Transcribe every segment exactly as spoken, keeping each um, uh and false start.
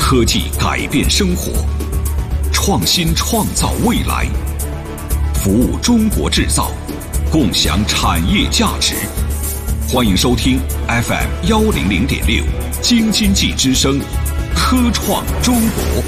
科技改变生活，创新创造未来，服务中国制造，共享产业价值。欢迎收听 F M 幺零零点六京津冀之声，科创中国。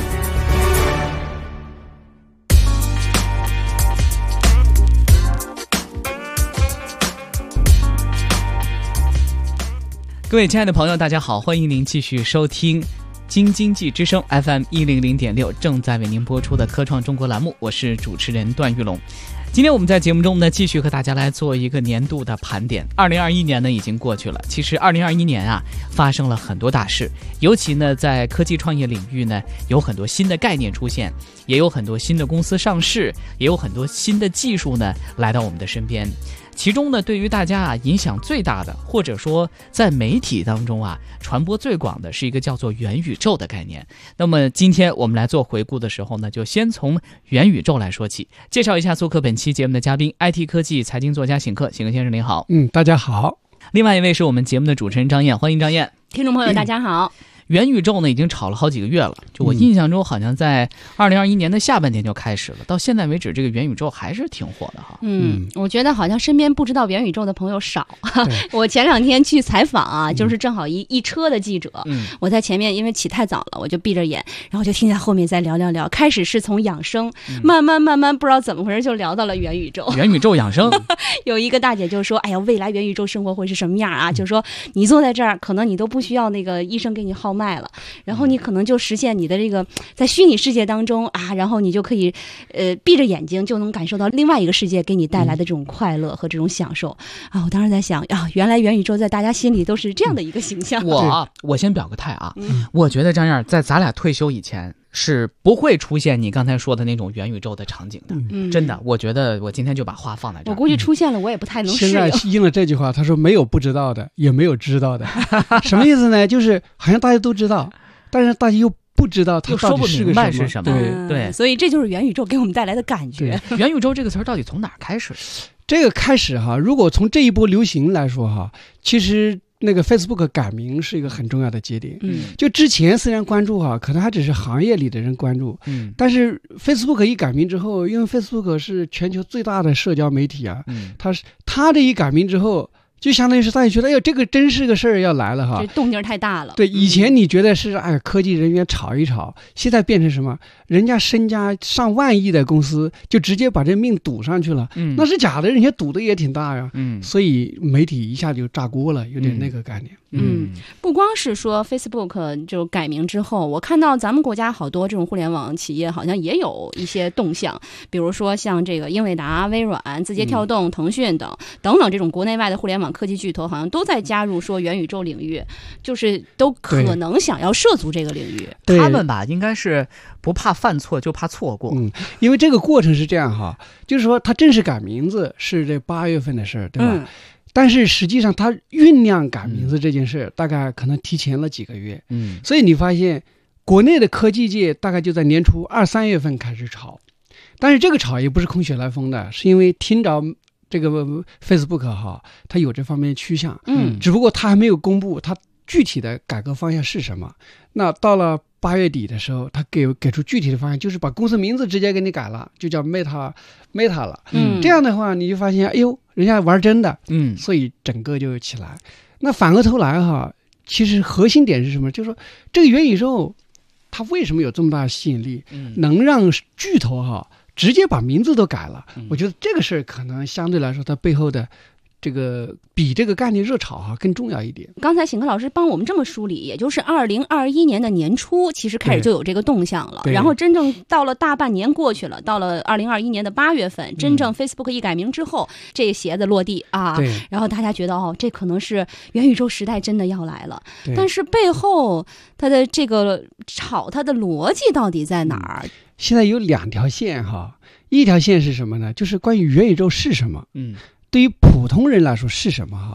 各位亲爱的朋友，大家好，欢迎您继续收听京津冀之声 F M 一零零点六正在为您播出的科创中国栏目，我是主持人段玉龙。今天我们在节目中呢，继续和大家来做一个年度的盘点。二零二一年呢已经过去了，其实二零二一年啊发生了很多大事，尤其呢在科技创业领域呢，有很多新的概念出现，也有很多新的公司上市，也有很多新的技术呢来到我们的身边。其中呢，对于大家啊影响最大的，或者说在媒体当中啊传播最广的，是一个叫做元宇宙的概念。那么今天我们来做回顾的时候呢，就先从元宇宙来说起，介绍一下做客本期节目的嘉宾 I T 科技财经作家醒克，醒克先生您好。 嗯，大家好。 另外一位是我们节目的主持人张燕，欢迎张燕。 听众朋友大家好。 嗯元宇宙呢已经炒了好几个月了，就我印象中好像在二零二一年的下半年就开始了，到现在为止这个元宇宙还是挺火的哈。 嗯，我觉得好像身边不知道元宇宙的朋友少。我前两天去采访啊，就是正好一一车的记者，嗯、我在前面因为起太早了，我就闭着眼，然后就听见后面在聊聊聊，开始是从养生，嗯、慢慢慢慢不知道怎么回事就聊到了元宇宙。 元宇宙养生， 有一个大姐就说：“哎呀，未来元宇宙生活会是什么样啊？”嗯、就说你坐在这儿，可能你都不需要那个医生给你号脉了。然后你可能就实现你的这个在虚拟世界当中啊，然后你就可以呃闭着眼睛就能感受到另外一个世界给你带来的这种快乐和这种享受啊！我当时在想啊，原来元宇宙在大家心里都是这样的一个形象。 我我先表个态啊，嗯、我觉得张燕在咱俩退休以前是不会出现你刚才说的那种元宇宙的场景的，嗯、真的，我觉得我今天就把话放在这儿。 我估计出现了，我也不太能适应。 现在应了这句话，他说没有不知道的，也没有知道的，什么意思呢？就是好像大家都知道。但是大家又不知道它到底是个什么， 是什么？对对， 所以这就是元宇宙给我们带来的感觉。 元宇宙这个词儿到底从哪儿开始？ 这个开始哈，如果从这一波流行来说哈，其实那个 Facebook 改名是一个很重要的节点。嗯，就之前虽然关注哈，可能还只是行业里的人关注。嗯，但是 Facebook 一改名之后，因为 Facebook 是全球最大的社交媒体啊，嗯，它是它这一改名之后。就相当于是大家觉得，哎呦，这个真是个事儿要来了哈， 这动静太大了。 对，以前你觉得是哎，科技人员炒一炒，现在变成什么？人家身家上万亿的公司就直接把这命赌上去了，嗯，那是假的，人家赌的也挺大呀，嗯，所以媒体一下就炸锅了，有点那个概念。 嗯，不光是说 Facebook 就改名之后，我看到咱们国家好多这种互联网企业好像也有一些动向，比如说像这个英伟达、微软、字节跳动、腾讯等等等这种国内外的互联网科技巨头，好像都在加入说元宇宙领域，就是都可能想要涉足这个领域。 他们吧，应该是不怕犯错，就怕错过。 嗯，因为这个过程是这样哈，就是说他正式改名字是这八月份的事儿，对吧？嗯，但是实际上他酝酿改名字这件事、嗯、大概可能提前了几个月。嗯，所以你发现国内的科技界大概就在年初二三月份开始炒，但是这个炒也不是空穴来风的，是因为听着这个 Facebook 哈，它有这方面趋向。嗯，只不过它还没有公布它具体的改革方向是什么。那到了八月底的时候，他给给出具体的方向，就是把公司名字直接给你改了，就叫 Meta Meta 了。嗯，这样的话你就发现，哎呦，人家玩真的。嗯，所以整个就起来。那反过头来哈，其实核心点是什么？就是说这个元宇宙，它为什么有这么大的吸引力？嗯，能让巨头哈直接把名字都改了。嗯，我觉得这个事儿可能相对来说，它背后的。这个比这个概念热炒哈、啊、更重要一点。 刚才醒克老师帮我们这么梳理，也就是二零二一年的年初，其实开始就有这个动向了。然后真正到了大半年过去了，到了二零二一年的八月份，真正 Facebook 一改名之后，嗯、这鞋子落地啊，然后大家觉得哦，这可能是元宇宙时代真的要来了。但是背后它的这个炒它的逻辑到底在哪儿？嗯、 现在有两条线哈，一条线是什么呢？就是关于元宇宙是什么。嗯。对于普通人来说是什么哈？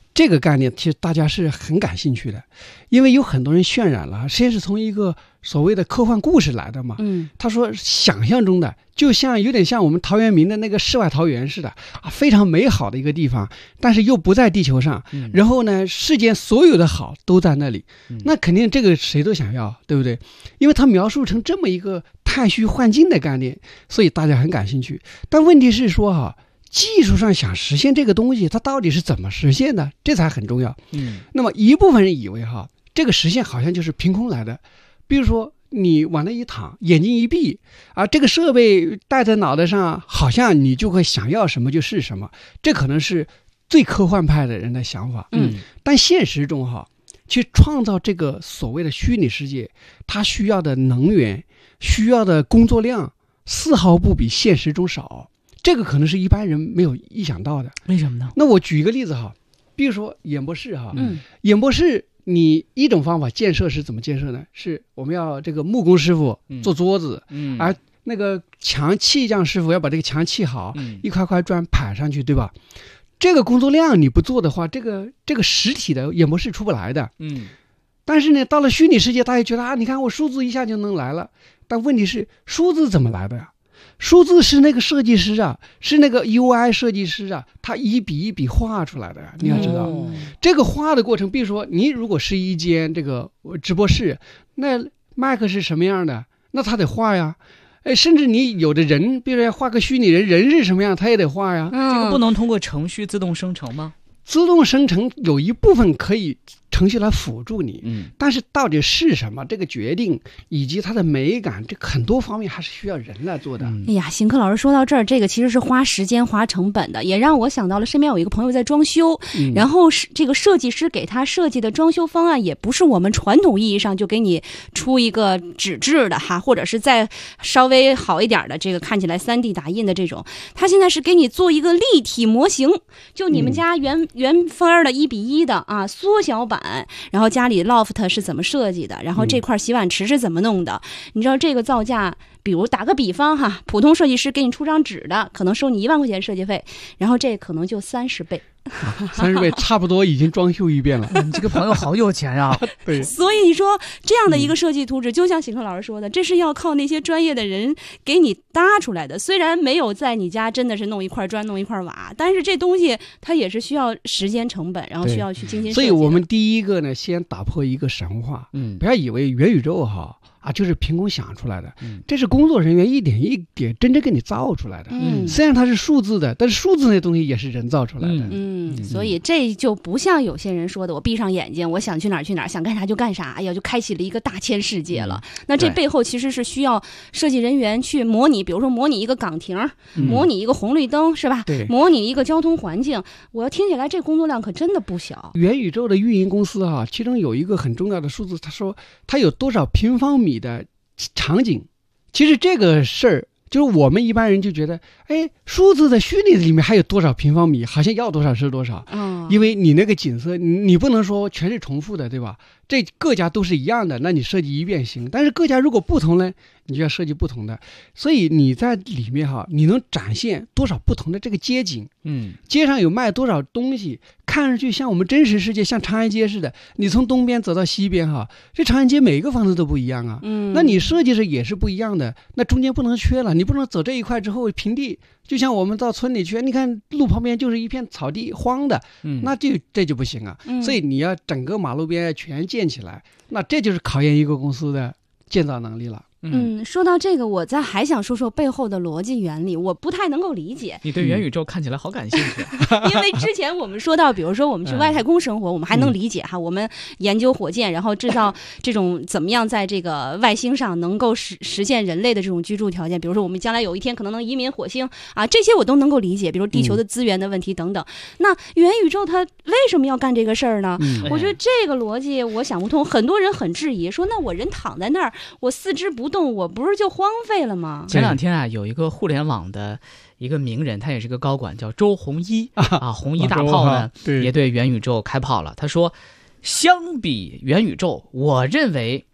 这个概念其实大家是很感兴趣的，因为有很多人渲染了，先是从一个所谓的科幻故事来的嘛。 嗯， 他说想象中的就像有点像我们陶渊明的那个世外桃源似的啊，非常美好的一个地方，但是又不在地球上。嗯、然后呢，世间所有的好都在那里，嗯、那肯定这个谁都想要，对不对？因为他描述成这么一个太虚幻境的概念，所以大家很感兴趣。但问题是说哈。技术上想实现这个东西，它到底是怎么实现的？这才很重要。嗯，那么一部分人以为哈，这个实现好像就是凭空来的，比如说你往那一躺，眼睛一闭，啊，这个设备戴在脑袋上，好像你就会想要什么就是什么。这可能是最科幻派的人的想法。嗯，但现实中哈，去创造这个所谓的虚拟世界，它需要的能源、需要的工作量，丝毫不比现实中少。这个可能是一般人没有意想到的。 为什么呢？ 那我举一个例子哈，比如说演播室哈，嗯，演播室你一种方法建设是怎么建设呢？是我们要这个木工师傅做桌子，嗯，而那个墙砌匠师傅要把这个墙砌好，嗯，一块块砖排上去，对吧？这个工作量你不做的话，这个这个实体的演播室出不来的，嗯。但是呢，到了虚拟世界，大家觉得啊，你看我数字一下就能来了，但问题是数字怎么来的呀？数字是那个设计师啊，是那个 U I 设计师啊，他一笔一笔画出来的呀。你要知道，哦、这个画的过程，比如说你如果是一间这个直播室，那麦克是什么样的，那他得画呀。哎，甚至你有的人，比如说画个虚拟人，人是什么样，他也得画呀。 嗯、这个不能通过程序自动生成吗？ 自动生成有一部分可以程序来辅助你，嗯，但是到底是什么这个决定以及它的美感，这很多方面还是需要人来做的。 嗯、哎呀，邢科老师说到这儿，这个其实是花时间花成本的，也让我想到了身边有一个朋友在装修，嗯、然后是这个设计师给他设计的装修方案，也不是我们传统意义上就给你出一个纸质的哈，或者是再稍微好一点的这个看起来 三 D 打印的这种，他现在是给你做一个立体模型，就你们家原、嗯、原分的一比一的啊缩小版。然后家里 loft 是怎么设计的，然后这块洗碗池是怎么弄的，嗯、你知道这个造价，比如打个比方哈，普通设计师给你出张纸的可能收你一万块钱设计费，然后这可能就三十倍。 三十倍差不多已经装修一遍了。 你这个朋友好有钱啊！ 对， 所以你说这样的一个设计图纸，嗯、就像邢科老师说的，这是要靠那些专业的人给你搭出来的。虽然没有在你家真的是弄一块砖、弄一块瓦，但是这东西它也是需要时间成本，然后需要去精心设计。 所以我们第一个呢，先打破一个神话，嗯，不要以为元宇宙哈。啊，就是凭空想出来的，嗯、这是工作人员一点一点真正给你造出来的。嗯，虽然它是数字的，但是数字那东西也是人造出来的。 嗯，嗯所以这就不像有些人说的，我闭上眼睛，我想去哪儿去哪儿，想干啥就干啥，哎呀，就开启了一个大千世界了。嗯、那这背后其实是需要设计人员去模拟，比如说模拟一个岗亭，嗯、模拟一个红绿灯，是吧？ 对， 模拟一个交通环境。我要听起来这工作量可真的不小。 元宇宙的运营公司哈、啊，其中有一个很重要的数字，他说他有多少平方米的场景，其实这个事儿就是我们一般人就觉得，哎，数字的虚拟里面还有多少平方米，好像要多少是多少。嗯，因为你那个景色，你你不能说全是重复的，对吧？这各家都是一样的，那你设计一遍行。但是各家如果不同呢，你就要设计不同的。所以你在里面哈，你能展现多少不同的这个街景？嗯，街上有卖多少东西，看上去像我们真实世界，像长安街似的。你从东边走到西边哈，这长安街每个房子都不一样啊。嗯，那你设计是也是不一样的，那中间不能缺了，你不能走这一块之后平地。就像我们到村里去，你看路旁边就是一片草地荒的，嗯，那这这就不行啊。嗯，所以你要整个马路边全建起来，那这就是考验一个公司的建造能力了。 嗯，说到这个，我再还想说说背后的逻辑原理，我不太能够理解。 你对元宇宙看起来好感兴趣， 因为之前我们说到，比如说我们去外太空生活，嗯、我们还能理解哈，我们研究火箭，然后制造这种怎么样在这个外星上能够实实现人类的这种居住条件，比如说我们将来有一天可能能移民火星啊，这些我都能够理解，比如地球的资源的问题等等。嗯、那元宇宙它为什么要干这个事儿呢？嗯、我觉得这个逻辑我想不通，很多人很质疑，说那我人躺在那儿，我四肢不动，我不是就荒废了吗？ 前两天啊，有一个互联网的一个名人，他也是个高管，叫周鸿祎啊，鸿祎大炮呢，对也对元宇宙开炮了。他说，相比元宇宙，我认为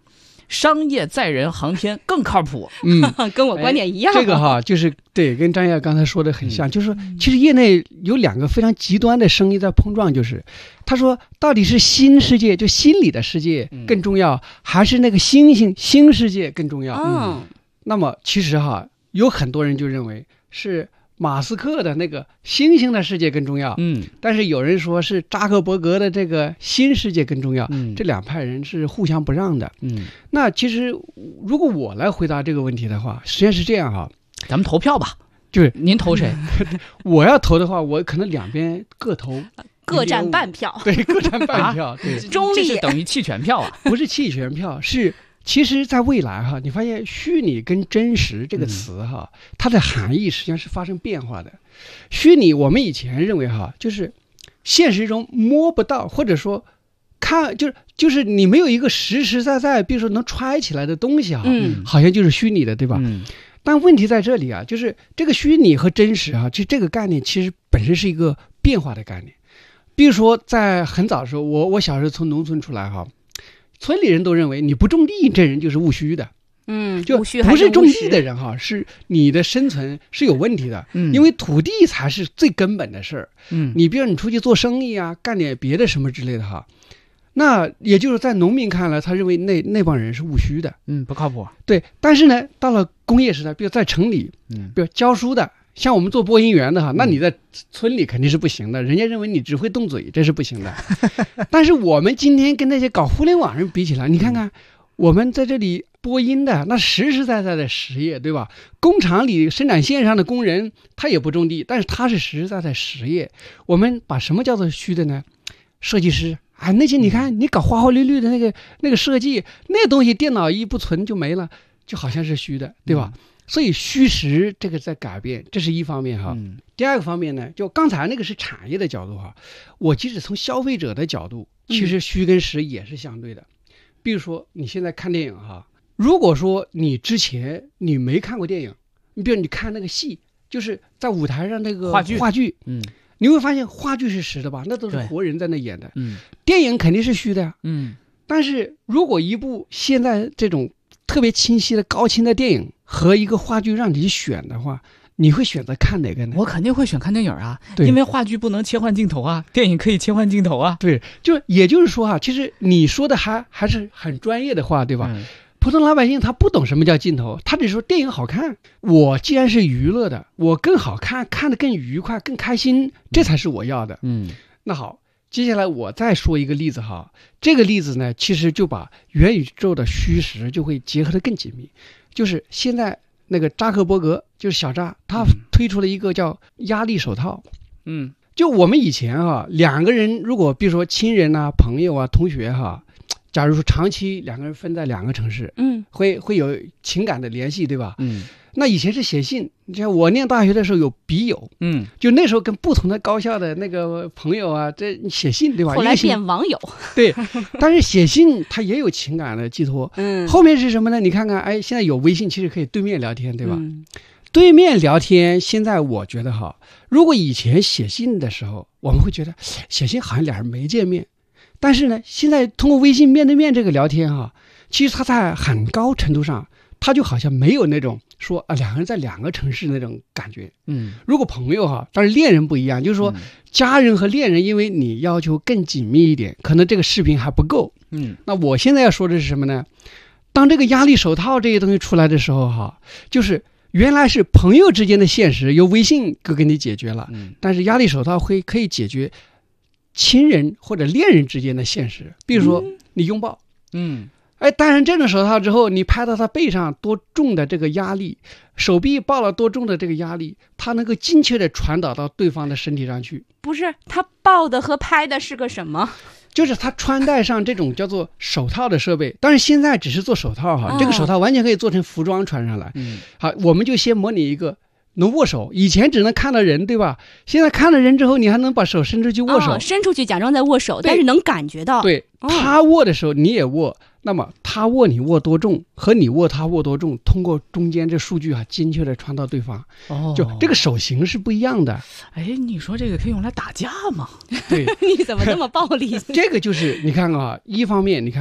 商业载人航天更靠谱。 嗯， 跟我观点一样。 这个哈，就是对，跟张烨刚才说的很像，嗯、就是说，其实业内有两个非常极端的声音在碰撞，就是他说，到底是新世界，就心理的世界更重要，嗯、还是那个星星新世界更重要？ 嗯， 那么其实哈，有很多人就认为是马斯克的那个星星的世界更重要， 嗯， 但是有人说是扎克伯格的这个新世界更重要， 嗯， 这两派人是互相不让的， 嗯， 那其实如果我来回答这个问题的话，实际上是这样哈， 咱们投票吧， 就是您投谁？ 我要投的话，我可能两边各投， 各占半票， 对，各占半票，啊、对， 中立， 这是等于弃权票啊？ 不是弃权票，是。其实，在未来哈，你发现虚拟跟真实这个词哈，嗯、它的含义实际上是发生变化的。虚拟，我们以前认为哈，就是现实中摸不到，或者说看，就是就是你没有一个实实在在，比如说能揣起来的东西哈， 嗯， 好像就是虚拟的，对吧？ 嗯。 但问题在这里啊，就是这个虚拟和真实啊，其实这个概念其实本身是一个变化的概念。比如说，在很早的时候，我我小时候从农村出来哈。村里人都认为你不种地，这人就是务虚的， 嗯， 就不是种地的人哈，是你的生存是有问题的， 嗯， 因为土地才是最根本的事儿， 嗯， 你比如你出去做生意啊，干点别的什么之类的哈，那也就是在农民看来，他认为那那帮人是务虚的， 嗯，不靠谱， 对，但是呢，到了工业时代，比如在城里， 嗯， 比如教书的。像我们做播音员的哈，那你在村里肯定是不行的，人家认为你只会动嘴，这是不行的。但是我们今天跟那些搞互联网人比起来，你看看我们在这里播音的，那实实在在的实业，对吧？工厂里生产线上的工人，他也不种地，但是他是实实在在实业。我们把什么叫做虚的呢？设计师啊，那些你看你搞花花绿绿的那个那个设计，那东西电脑一不存就没了，就好像是虚的，对吧？嗯，所以虚实这个在改变，这是一方面哈。 嗯、 第二个方面呢，就刚才那个是产业的角度哈，我即使从消费者的角度，其实虚跟实也是相对的。嗯、比如说你现在看电影哈，如果说你之前你没看过电影，你比如你看那个戏，就是在舞台上那个话剧， 话剧， 嗯， 你会发现话剧是实的吧？那都是活人在那演的。 嗯， 电影肯定是虚的呀。 嗯， 但是如果一部现在这种特别清晰的高清的电影和一个话剧让你选的话，你会选择看哪个呢？ 我肯定会选看电影啊，因为话剧不能切换镜头啊，电影可以切换镜头啊。 对，就也就是说啊，其实你说的还还是很专业的话，对吧？ 嗯、 普通老百姓他不懂什么叫镜头，他只说电影好看。我既然是娱乐的，我更好看，看得更愉快、更开心，这才是我要的。 嗯， 那好。接下来我再说一个例子哈，这个例子呢，其实就把元宇宙的虚实就会结合得更紧密。就是现在那个扎克伯格，就是小扎，他推出了一个叫压力手套。 嗯， 就我们以前哈，两个人如果比如说亲人啊、朋友啊、同学哈，假如说长期两个人分在两个城市， 嗯， 会会有情感的联系，对吧？ 嗯。 那以前是写信，你像我念大学的时候有笔友， 嗯， 就那时候跟不同的高校的那个朋友啊，这写信对吧？ 后来变网友， 对，但是写信它也有情感的寄托。 嗯， 后面是什么呢？你看看，哎，现在有微信，其实可以对面聊天，对吧？ 嗯、 对面聊天，现在我觉得哈，如果以前写信的时候，我们会觉得写信好像俩人没见面，但是呢，现在通过微信面对面这个聊天哈，其实它在很高程度上。他就好像没有那种说啊，两个人在两个城市那种感觉。 嗯， 如果朋友哈，但是恋人不一样，就是说家人和恋人，因为你要求更紧密一点，可能这个视频还不够。 嗯， 那我现在要说的是什么呢？当这个压力手套这些东西出来的时候哈，就是原来是朋友之间的现实由微信给给你解决了， 嗯， 但是压力手套会可以解决亲人或者恋人之间的现实，比如说你拥抱， 嗯。 哎，戴上这种手套之后，你拍到他背上多重的这个压力，手臂抱了多重的这个压力，它能够精确的传导到对方的身体上去。 不是，他抱的和拍的是个什么？ 就是他穿戴上这种叫做手套的设备，但是现在只是做手套哈， 哦、 这个手套完全可以做成服装穿上来。 嗯， 好，我们就先模拟一个。能握手，以前只能看到人，对吧？现在看了人之后，你还能把手伸出去握手， 哦、伸出去假装在握手，但是能感觉到。 对， 哦、 他握的时候你也握，那么他握你握多重和你握他握多重，通过中间这数据啊，精确的传到对方。 哦， 就这个手型是不一样的。 哎，你说这个可以用来打架吗？ 对， 你怎么那么暴力？ 这个就是你看看啊，一方面你看看。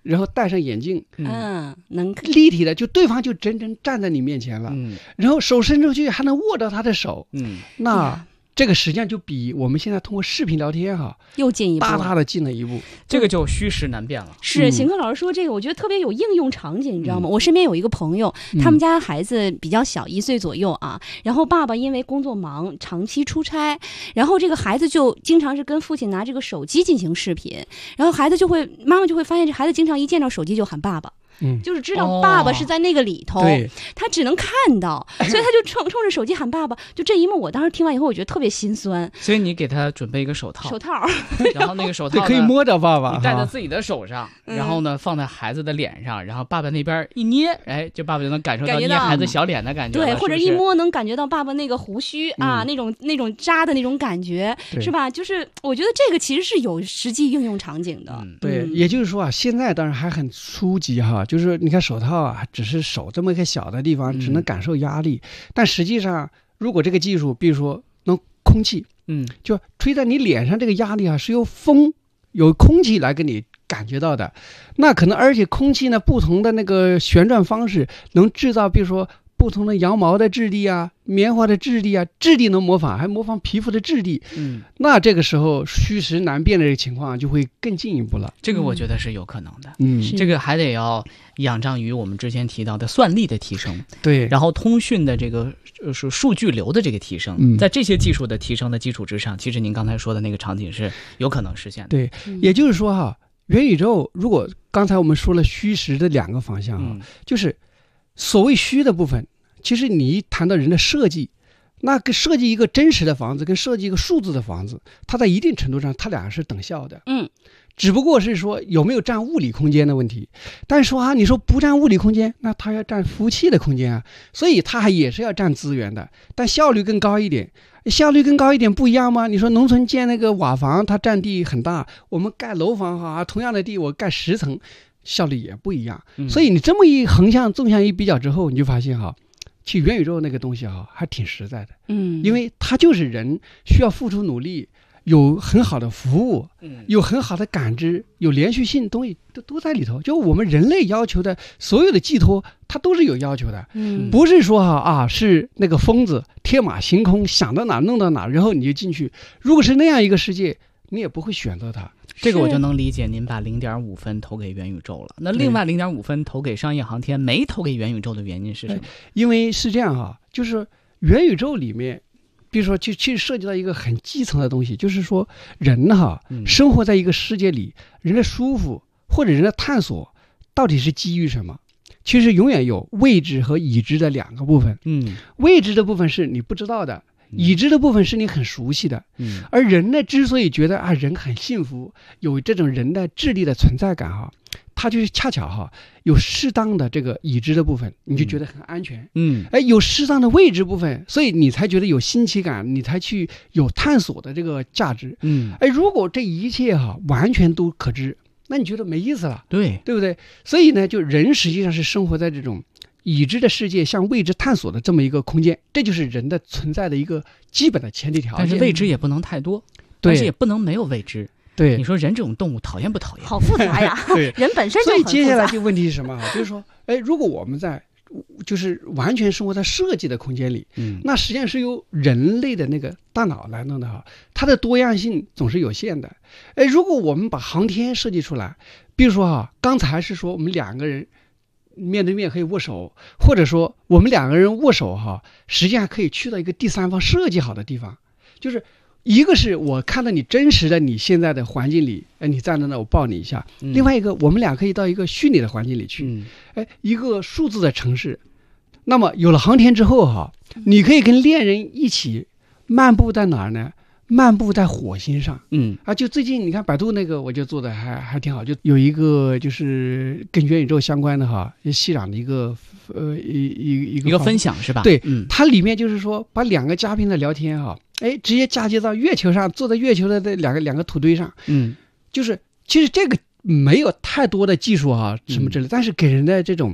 然后戴上眼镜， 嗯，能立体的，就对方就真正站在你面前了， 嗯， 然后手伸出去还能握到他的手， 嗯， 那这个实际上就比我们现在通过视频聊天哈， 又进一步， 大大的进了一步。 这个就虚实难辨了。 是邢科老师说这个，我觉得特别有应用场景，你知道吗？我身边有一个朋友，他们家孩子比较小，一岁左右啊。然后爸爸因为工作忙，长期出差，然后这个孩子就经常是跟父亲拿这个手机进行视频，然后孩子就会，妈妈就会发现这孩子经常一见到手机就喊爸爸。 嗯， 就是知道爸爸是在那个里头， 对， 他只能看到，所以他就冲冲着手机喊爸爸。就这一幕，我当时听完以后，我觉得特别心酸。 所以你给他准备一个手套， 手套， 然后那个手套可以摸着爸爸， 你戴在自己的手上，然后呢放在孩子的脸上，然后爸爸那边一捏，哎，就爸爸就能感受到捏孩子小脸的感觉， 对，或者一摸能感觉到爸爸那个胡须啊， 嗯、 那种那种扎的那种感觉，是吧？就是我觉得这个其实是有实际应用场景的。 嗯、 对，也就是说啊，现在当然还很初级哈，就是你看手套。啊，只是手这么一个小的地方，只能感受压力。嗯、但实际上，如果这个技术，比如说能空气， 嗯， 就吹在你脸上，这个压力啊是由风、有空气来给你感觉到的。那可能，而且空气呢，不同的那个旋转方式，能制造，比如说不同的羊毛的质地啊、棉花的质地啊，质地能模仿，还模仿皮肤的质地。 嗯， 那这个时候虚实难辨的这个情况就会更进一步了。 这个我觉得是有可能的。 嗯， 这个还得要仰仗于我们之前提到的算力的提升， 对， 然后通讯的这个呃是数据流的这个提升， 嗯， 在这些技术的提升的基础之上，其实您刚才说的那个场景是有可能实现的。 对，也就是说哈，元宇宙如果刚才我们说了虚实的两个方向啊，嗯、就是所谓虚的部分。其实你一谈到人的设计，那跟设计一个真实的房子跟设计一个数字的房子，它在一定程度上它俩是等效的。 嗯， 只不过是说有没有占物理空间的问题。但是说啊，你说不占物理空间，那它要占服务器的空间啊，所以它还也是要占资源的，但效率更高一点。效率更高一点不一样吗？你说农村建那个瓦房，它占地很大，我们盖楼房哈，同样的地我盖十层，效率也不一样。 嗯、 所以你这么一横向纵向一比较之后，你就发现哈。其实元宇宙那个东西啊，还挺实在的， 嗯， 因为它就是人需要付出努力，有很好的服务， 嗯， 有很好的感知，有连续性东西都都在里头。就我们人类要求的所有的寄托，它都是有要求的， 嗯， 不是说哈 啊, 啊是那个疯子天马行空想到哪弄到哪，然后你就进去。如果是那样一个世界，你也不会选择它。 这个我就能理解，您把零点五分投给元宇宙了。那另外零点五分投给商业航天，没投给元宇宙的原因是什么？ 因为是这样哈，就是元宇宙里面，比如说就其实涉及到一个很基层的东西，就是说人哈、嗯、生活在一个世界里，人的舒服或者人的探索，到底是基于什么？其实永远有未知和已知的两个部分。 嗯， 未知的部分是你不知道的。已知的部分是你很熟悉的， 嗯， 而人呢，之所以觉得啊人很幸福，有这种人的智力的存在感哈，它就是恰巧哈有适当的这个已知的部分，你就觉得很安全， 嗯， 哎，有适当的未知部分，所以你才觉得有新奇感，你才去有探索的这个价值， 嗯， 哎，如果这一切哈完全都可知，那你觉得没意思了， 对， 对不对？所以呢，就人实际上是生活在这种已知的世界向未知探索的这么一个空间，这就是人的存在的一个基本的前提条件。 但是未知也不能太多， 对， 但是也不能没有未知。 对， 你说人这种动物讨厌不讨厌？ 好复杂呀， 对， 人本身就很复杂。所以接下来就问题是什么？就是说，哎，如果我们在就是完全生活在设计的空间里， 嗯， 那实际上是由人类的那个大脑来弄的哈，它的多样性总是有限的。哎，如果我们把航天设计出来，比如说哈，刚才是说我们两个人面对面可以握手，或者说我们两个人握手哈，实际上可以去到一个第三方设计好的地方，就是一个是我看到你真实的你现在的环境里，哎，你站在那我抱你一下， 嗯、 另外一个我们俩可以到一个虚拟的环境里去， 嗯、 哎，一个数字的城市。那么有了航天之后哈，你可以跟恋人一起漫步在哪儿呢？漫步在火星上， 嗯啊，就最近你看百度那个，我就做的还还挺好，就有一个就是跟元宇宙相关的哈，熙壤的一个呃一一一个一个分享是吧？ 对， 嗯， 它里面就是说把两个嘉宾的聊天哈，哎，直接嫁接到月球上，坐在月球的这两个两个土堆上， 嗯， 就是其实这个没有太多的技术哈什么之类，嗯、但是给人的这种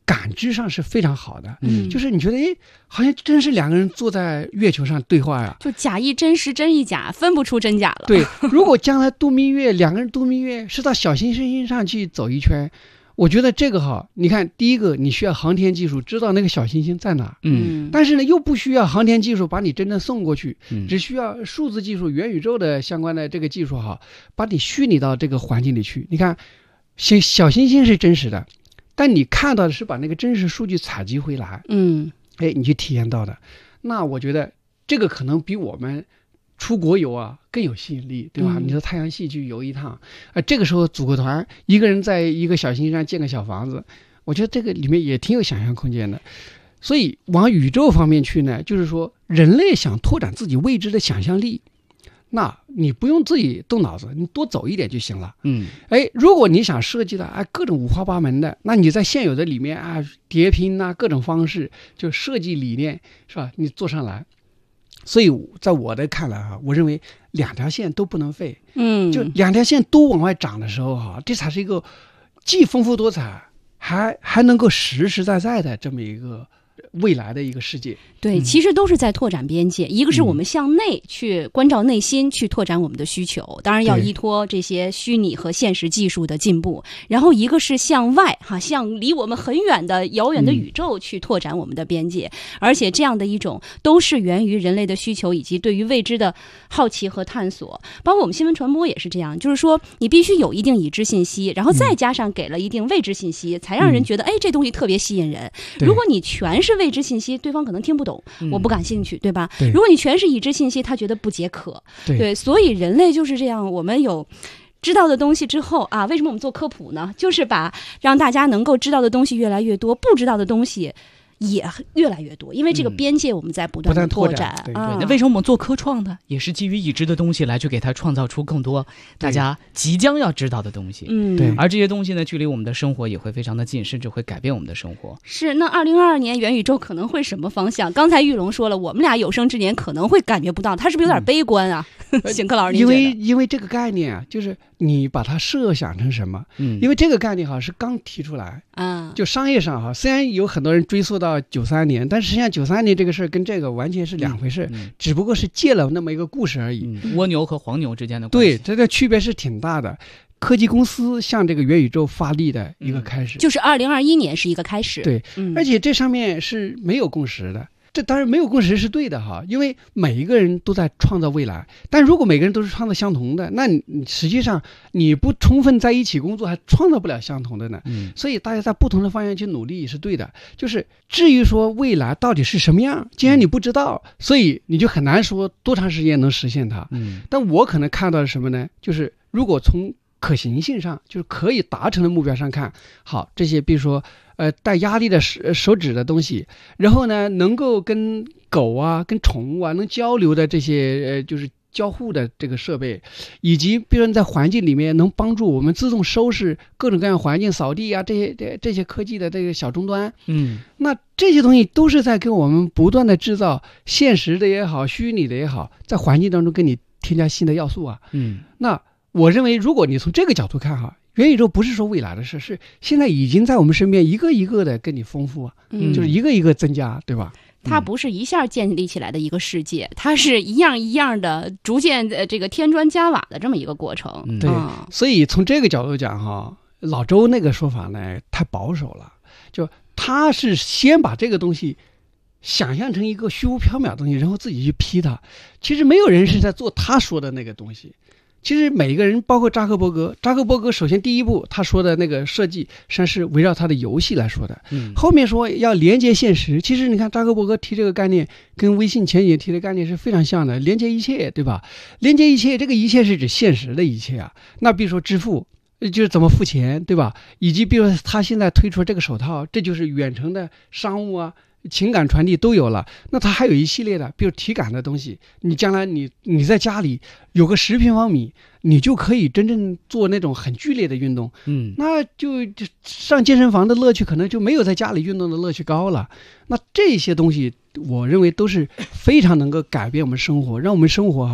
感知上是非常好的，嗯，就是你觉得，哎，好像真是两个人坐在月球上对话呀， 就假亦真实，真亦假，分不出真假了。 对，如果将来度蜜月，两个人度蜜月是到小行星上去走一圈，我觉得这个哈，你看，第一个你需要航天技术，知道那个小行星在哪，嗯，但是呢，又不需要航天技术把你真正送过去，嗯，只需要数字技术、元宇宙的相关的这个技术哈，把你虚拟到这个环境里去。你看，小小行星是真实的。但你看到的是把那个真实数据采集回来，嗯，哎，你去体验到的，那我觉得这个可能比我们出国游啊更有吸引力，对吧？嗯、你说太阳系去游一趟，啊、呃，这个时候组个团，一个人在一个小行星上建个小房子，我觉得这个里面也挺有想象空间的。所以往宇宙方面去呢，就是说人类想拓展自己未知的想象力。那你不用自己动脑子，你多走一点就行了。嗯，哎，如果你想设计的哎各种五花八门的，那你在现有的里面啊叠拼啊各种方式，就设计理念是吧？你做上来。所以在我的看来哈、啊，我认为两条线都不能废。嗯，就两条线都往外长的时候哈、啊，这才是一个既丰富多彩，还还能够实实在在的这么一个未来的一个世界。 对，其实都是在拓展边界。一个是我们向内去关照内心，去拓展我们的需求，当然要依托这些虚拟和现实技术的进步。然后一个是向外哈，向离我们很远的遥远的宇宙去拓展我们的边界。而且这样的一种都是源于人类的需求以及对于未知的好奇和探索。包括我们新闻传播也是这样，就是说你必须有一定已知信息，然后再加上给了一定未知信息，才让人觉得哎这东西特别吸引人。如果你全是未知信息，对方可能听不懂。我不感兴趣，对吧？对，如果你全是已知信息，他觉得不解渴。对，对，所以人类就是这样，我们有知道的东西之后啊，为什么我们做科普呢？就是把让大家能够知道的东西越来越多，不知道的东西也越来越多，因为这个边界我们在不断的拓展。 嗯、对, 对、啊、那为什么我们做科创呢？也是基于已知的东西来去给它创造出更多大家即将要知道的东西。嗯，对。而这些东西呢，距离我们的生活也会非常的近，甚至会改变我们的生活。 是，那二零二二年元宇宙可能会什么方向？刚才玉龙说了，我们俩有生之年可能会感觉不到，他是不是有点悲观啊？邢、嗯、科老师， 因为因为这个概念啊，就是你把它设想成什么？嗯，因为这个概念哈是刚提出来啊，就商业上哈，虽然有很多人追溯到九三年，但是实际上九三年这个事儿跟这个完全是两回事，嗯嗯、只不过是借了那么一个故事而已。 嗯、蜗牛和黄牛之间的关系， 对，这个区别是挺大的。科技公司向这个元宇宙发力的一个开始， 嗯、就是二零二一年是一个开始。 对，嗯、而且这上面是没有共识的。这当然没有共识是对的哈，因为每一个人都在创造未来，但如果每个人都是创造相同的，那你实际上你不充分在一起工作，还创造不了相同的呢。嗯，所以大家在不同的方向去努力是对的。就是至于说未来到底是什么样，既然你不知道，所以你就很难说多长时间能实现它。嗯，但我可能看到的是什么呢？就是如果从可行性上，就是可以达成的目标上看，好，这些比如说呃带压力的手手指的东西，然后呢能够跟狗啊跟宠物啊能交流的这些呃就是交互的这个设备，以及比如说在环境里面能帮助我们自动收拾各种各样环境扫地啊这些这这些科技的这个小终端，嗯，那这些东西都是在给我们不断的制造现实的也好，虚拟的也好，在环境当中给你添加新的要素啊，嗯，那我认为如果你从这个角度看哈，元宇宙不是说未来的事，是现在已经在我们身边一个一个的跟你丰富啊，嗯，就是一个一个增加，对吧？ 它不是一下建立起来的一个世界，它是一样一样的逐渐呃这个添砖加瓦的这么一个过程。 嗯、对、啊，所以从这个角度讲哈，老周那个说法呢太保守了，就他是先把这个东西想象成一个虚无缥缈的东西，然后自己去批它。其实没有人是在做他说的那个东西。其实每一个人，包括扎克伯格，扎克伯格首先第一步他说的那个设计，实际上是围绕他的游戏来说的。嗯，后面说要连接现实，其实你看扎克伯格提这个概念，跟微信前几年提的概念是非常像的，连接一切，对吧？连接一切，这个一切是指现实的一切啊。那比如说支付，就是怎么付钱，对吧？以及比如说他现在推出这个手套，这就是远程的商务啊。情感传递都有了，那它还有一系列的，比如体感的东西。你将来你你在家里有个十平方米，你就可以真正做那种很剧烈的运动。嗯，那就就上健身房的乐趣可能就没有在家里运动的乐趣高了。那这些东西，我认为都是非常能够改变我们生活，让我们生活哈，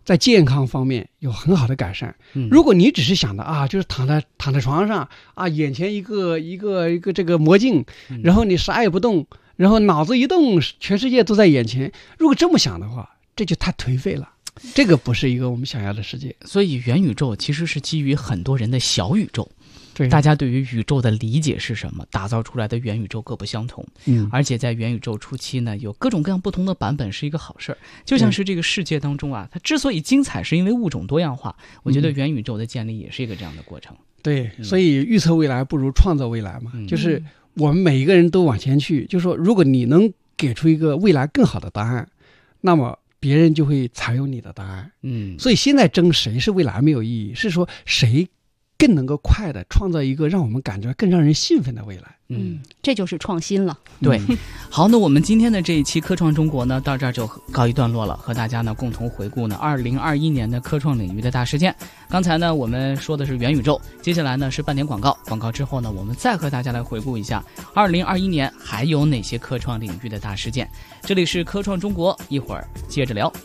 在健康方面有很好的改善。 嗯、 如果你只是想的啊，就是躺在躺在床上啊，眼前一个一个一个这个魔镜，然后你啥也不动，然后脑子一动，全世界都在眼前。如果这么想的话，这就太颓废了。这个不是一个我们想要的世界。 所以元宇宙其实是基于很多人的小宇宙。 对， 大家对于宇宙的理解是什么？打造出来的元宇宙各不相同。 嗯， 而且在元宇宙初期呢，有各种各样不同的版本是一个好事儿。就像是这个世界当中啊，它之所以精彩，是因为物种多样化。我觉得元宇宙的建立也是一个这样的过程。 对，所以预测未来不如创造未来嘛。嗯、就是我们每一个人都往前去，就是说，如果你能给出一个未来更好的答案，那么别人就会采用你的答案。 嗯， 所以现在争谁是未来没有意义，是说谁更能够快的创造一个让我们感觉更让人兴奋的未来。 嗯，这就是创新了。 对，好，那我们今天的这一期科创中国呢，到这儿就告一段落了，和大家呢共同回顾呢二零二一年的科创领域的大事件。刚才呢我们说的是元宇宙，接下来呢是半点广告，广告之后呢我们再和大家来回顾一下二零二一年还有哪些科创领域的大事件。这里是科创中国，一会儿接着聊。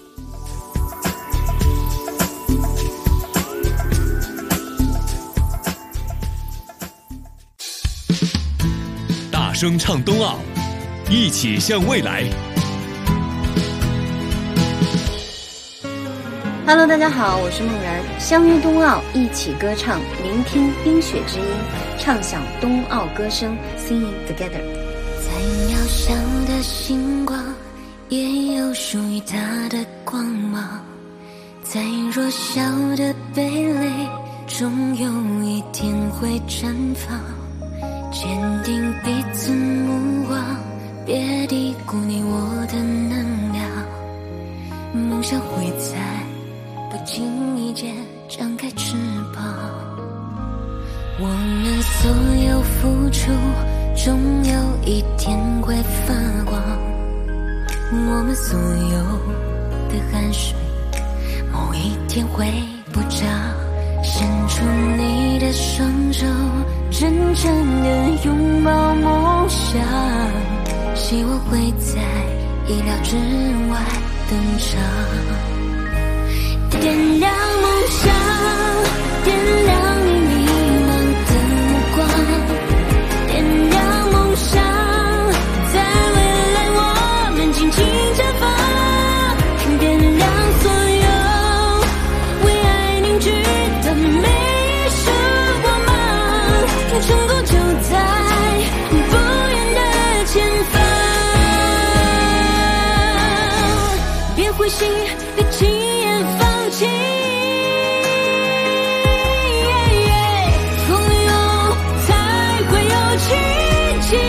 大声唱冬奥，一起向未来。 Hello， 大家好，我是梦然，相约冬奥，一起歌唱，聆听冰雪之音，唱响冬奥歌声 ，Singing Together。 再渺小的星光，也有属于它的光芒；再弱小的蓓蕾，终有一天会绽放。坚定彼此目光，别低估你我的能量。梦想会在不经意间张开翅膀。我们所有付出，终有一天会发光。我们所有的汗水，某一天会补涨。伸出你的双手，真正的拥抱梦想，希望会在意料之外登场。点亮梦想，点亮你迷茫的目光，点亮梦想，在未来我们尽情绽放，点亮所有为爱凝聚的每一束光芒，成功就在不远的前方。别灰心，别轻言放弃，风有才会有奇迹。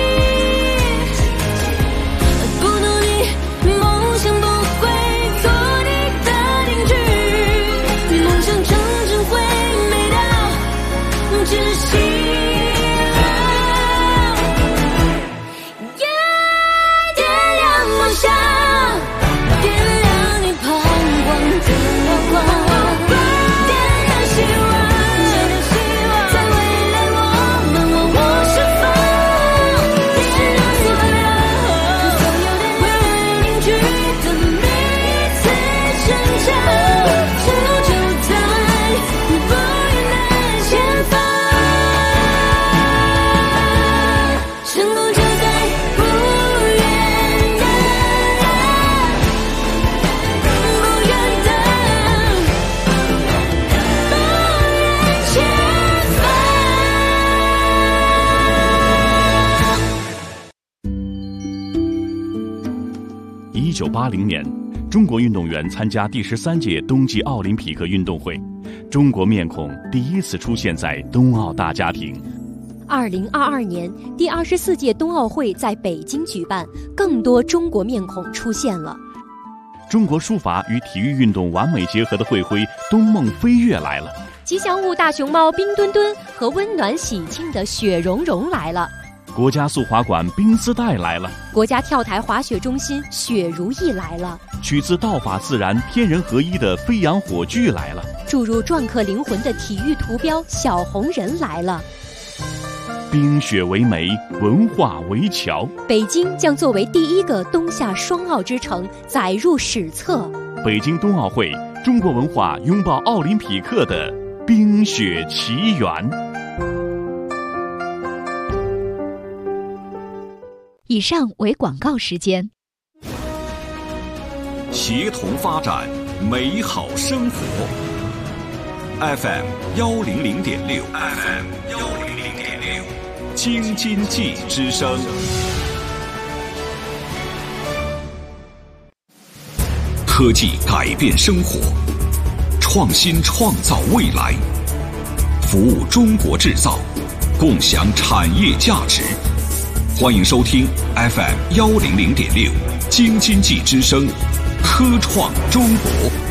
不努力，梦想不会做你的定居，梦想成真会美到窒息了。耶，点亮梦想，点亮你彷徨的光，点亮希望，在未来我们往我释放，点亮所有为爱凝聚的每一次成长，成功就在不远的前方，成功就在不远的不远的不远前方。 一九八零年，中国运动员参加第十三届冬季奥林匹克运动会，中国面孔第一次出现在冬奥大家庭。 二零二二年，第二十四届冬奥会在北京举办，更多中国面孔出现了。 中国书法与体育运动完美结合的会徽“冬梦飞跃”来了。 吉祥物大熊猫冰墩墩和温暖喜庆的雪融融来了。 国家速滑馆冰丝带来了。 国家跳台滑雪中心雪如意来了。 取自道法自然、天人合一的飞扬火炬来了。 注入篆刻灵魂的体育图标小红人来了。 冰雪为媒，文化为桥。 北京将作为第一个冬夏双奥之城载入史册。 北京冬奥会中国文化拥抱奥林匹克的冰雪奇缘。 以上为广告时间。 协同发展，美好生活。F M 幺零零点六 ，F M 幺零零点六，京津冀之声。科技改变生活，创新创造未来，服务中国制造，共享产业价值。欢迎收听 F M 幺零零点六，京津冀之声，科创中国。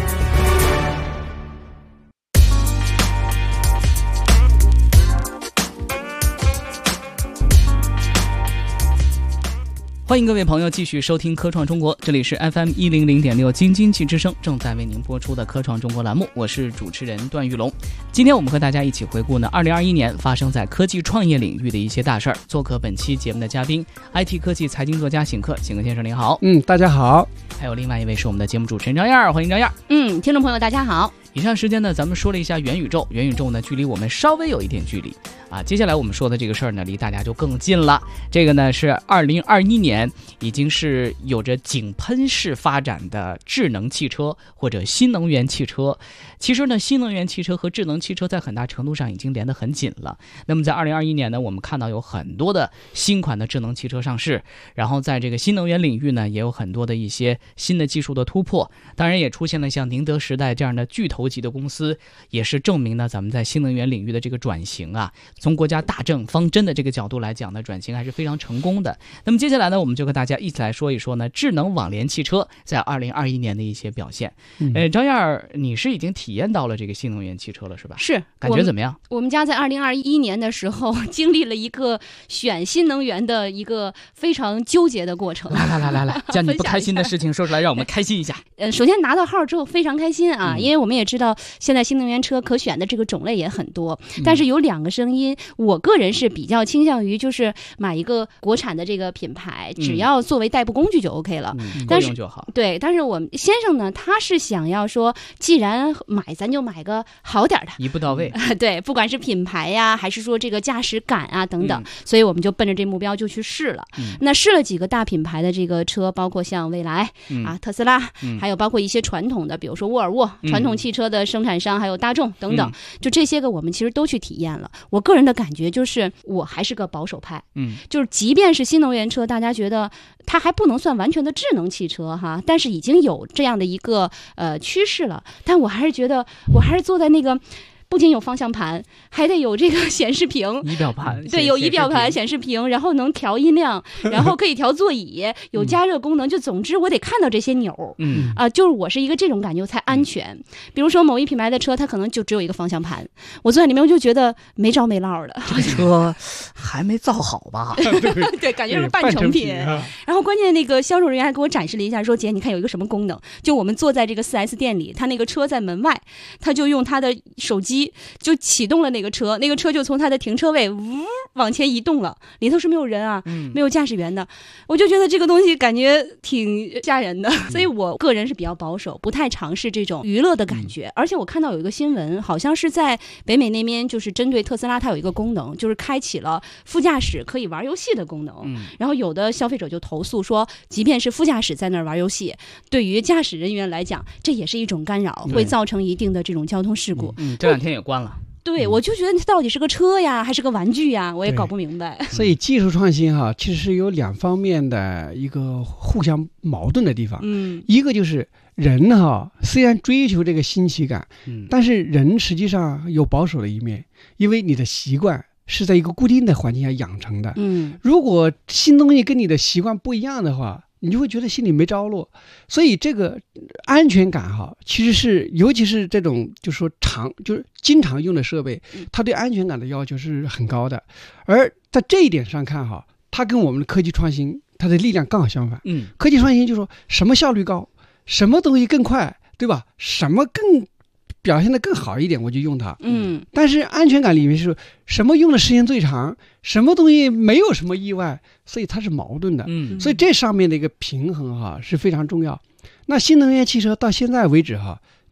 欢迎各位朋友继续收听科创中国，这里是 F M 一零零点六京津冀之声正在为您播出的科创中国栏目，我是主持人段玉龙。今天我们和大家一起回顾呢二零二一年发生在科技创业领域的一些大事儿。做客本期节目的嘉宾 I T 科技财经作家醒克，醒克先生您好。 嗯，大家好。 还有另外一位是我们的节目主持人张燕，欢迎张燕。 嗯，听众朋友大家好。 以上时间呢，咱们说了一下元宇宙，元宇宙呢距离我们稍微有一点距离啊。接下来我们说的这个事儿呢，离大家就更近了。这个呢是二零二一年，已经是有着井喷式发展的智能汽车或者新能源汽车。其实呢，新能源汽车和智能汽车在很大程度上已经连得很紧了。那么在二零二一年呢，我们看到有很多的新款的智能汽车上市，然后在这个新能源领域呢，也有很多的一些新的技术的突破。当然也出现了像宁德时代这样的巨头级的公司，也是证明呢咱们在新能源领域的这个转型啊，从国家大政方针的这个角度来讲呢，转型还是非常成功的。那么接下来呢，我们就和大家一起来说一说呢智能网联汽车在二零二一年的一些表现。嗯、呃，张燕，你是已经体验到了这个新能源汽车了是吧？ 是， 感觉怎么样？ 我们, 我们家在二零二一年的时候经历了一个选新能源的一个非常纠结的过程。 来来来来来，将你不开心的事情说出来，让我们开心一下。 呃，首先拿到号之后非常开心啊、嗯，因为我们也知道现在新能源车可选的这个种类也很多，但是有两个声音，我个人是比较倾向于就是买一个国产的这个品牌，只要作为代步工具就 OK 了， 嗯、 但是够用就好。 对，但是我们先生呢，他是想要说，既然买，咱就买个好点的， 一步到位。 对，不管是品牌呀，还是说这个驾驶感啊等等、嗯，所以我们就奔着这目标就去试了。嗯、那试了几个大品牌的这个车，包括像蔚来、嗯、啊、特斯拉、嗯，还有包括一些传统的，比如说沃尔沃、嗯、传统汽车的生产商，还有大众等等、嗯，就这些个我们其实都去体验了。我个人的感觉就是，我还是个保守派。嗯，就是即便是新能源车，大家觉得它还不能算完全的智能汽车哈，但是已经有这样的一个呃趋势了。但我还是觉得，我还是坐在那个。不仅有方向盘，还得有这个显示屏， 仪表盘， 对，有仪表盘、显示屏，然后能调音量，然后可以调座椅，有加热功能。就总之，我得看到这些钮，嗯啊、呃，就是我是一个这种感觉才安全、嗯。比如说某一品牌的车，它可能就只有一个方向盘，我坐在里面我就觉得没着没落的。 这个车还没造好吧？ 对，感觉是半成品。然后关键那个销售人员还给我展示了一下，说姐，你看有一个什么功能？就我们坐在这个 四 S 店里，他那个车在门外，他就用他的手机。就启动了那个车，那个车就从它的停车位呜往前移动了，里头是没有人啊，嗯、没有驾驶员的。我就觉得这个东西感觉挺吓人的，所以我个人是比较保守，不太尝试这种娱乐的感觉。而且我看到有一个新闻，好像是在北美那边，就是针对特斯拉，它有一个功能，就是开启了副驾驶可以玩游戏的功能。嗯、然后有的消费者就投诉说，即便是副驾驶在那儿玩游戏，对于驾驶人员来讲，这也是一种干扰，会造成一定的这种交通事故。 嗯，嗯这两天也关了。 对，我就觉得它到底是个车呀，还是个玩具呀？我也搞不明白。 所以技术创新哈、啊，其实是有两方面的一个互相矛盾的地方。嗯，一个就是人哈、啊，虽然追求这个新奇感，嗯，但是人实际上有保守的一面，因为你的习惯是在一个固定的环境下养成的。嗯，如果新东西跟你的习惯不一样的话，你就会觉得心里没着落。所以这个安全感哈，其实是尤其是这种就是说常就是经常用的设备，它对安全感的要求是很高的。而在这一点上看哈，它跟我们的科技创新它的力量刚好相反。嗯，科技创新就是说什么效率高，什么东西更快，对吧？什么更表现得更好一点，我就用它。嗯，但是安全感里面是什么用的时间最长，什么东西没有什么意外，所以它是矛盾的。嗯，所以这上面的一个平衡哈是非常重要。那新能源汽车到现在为止哈，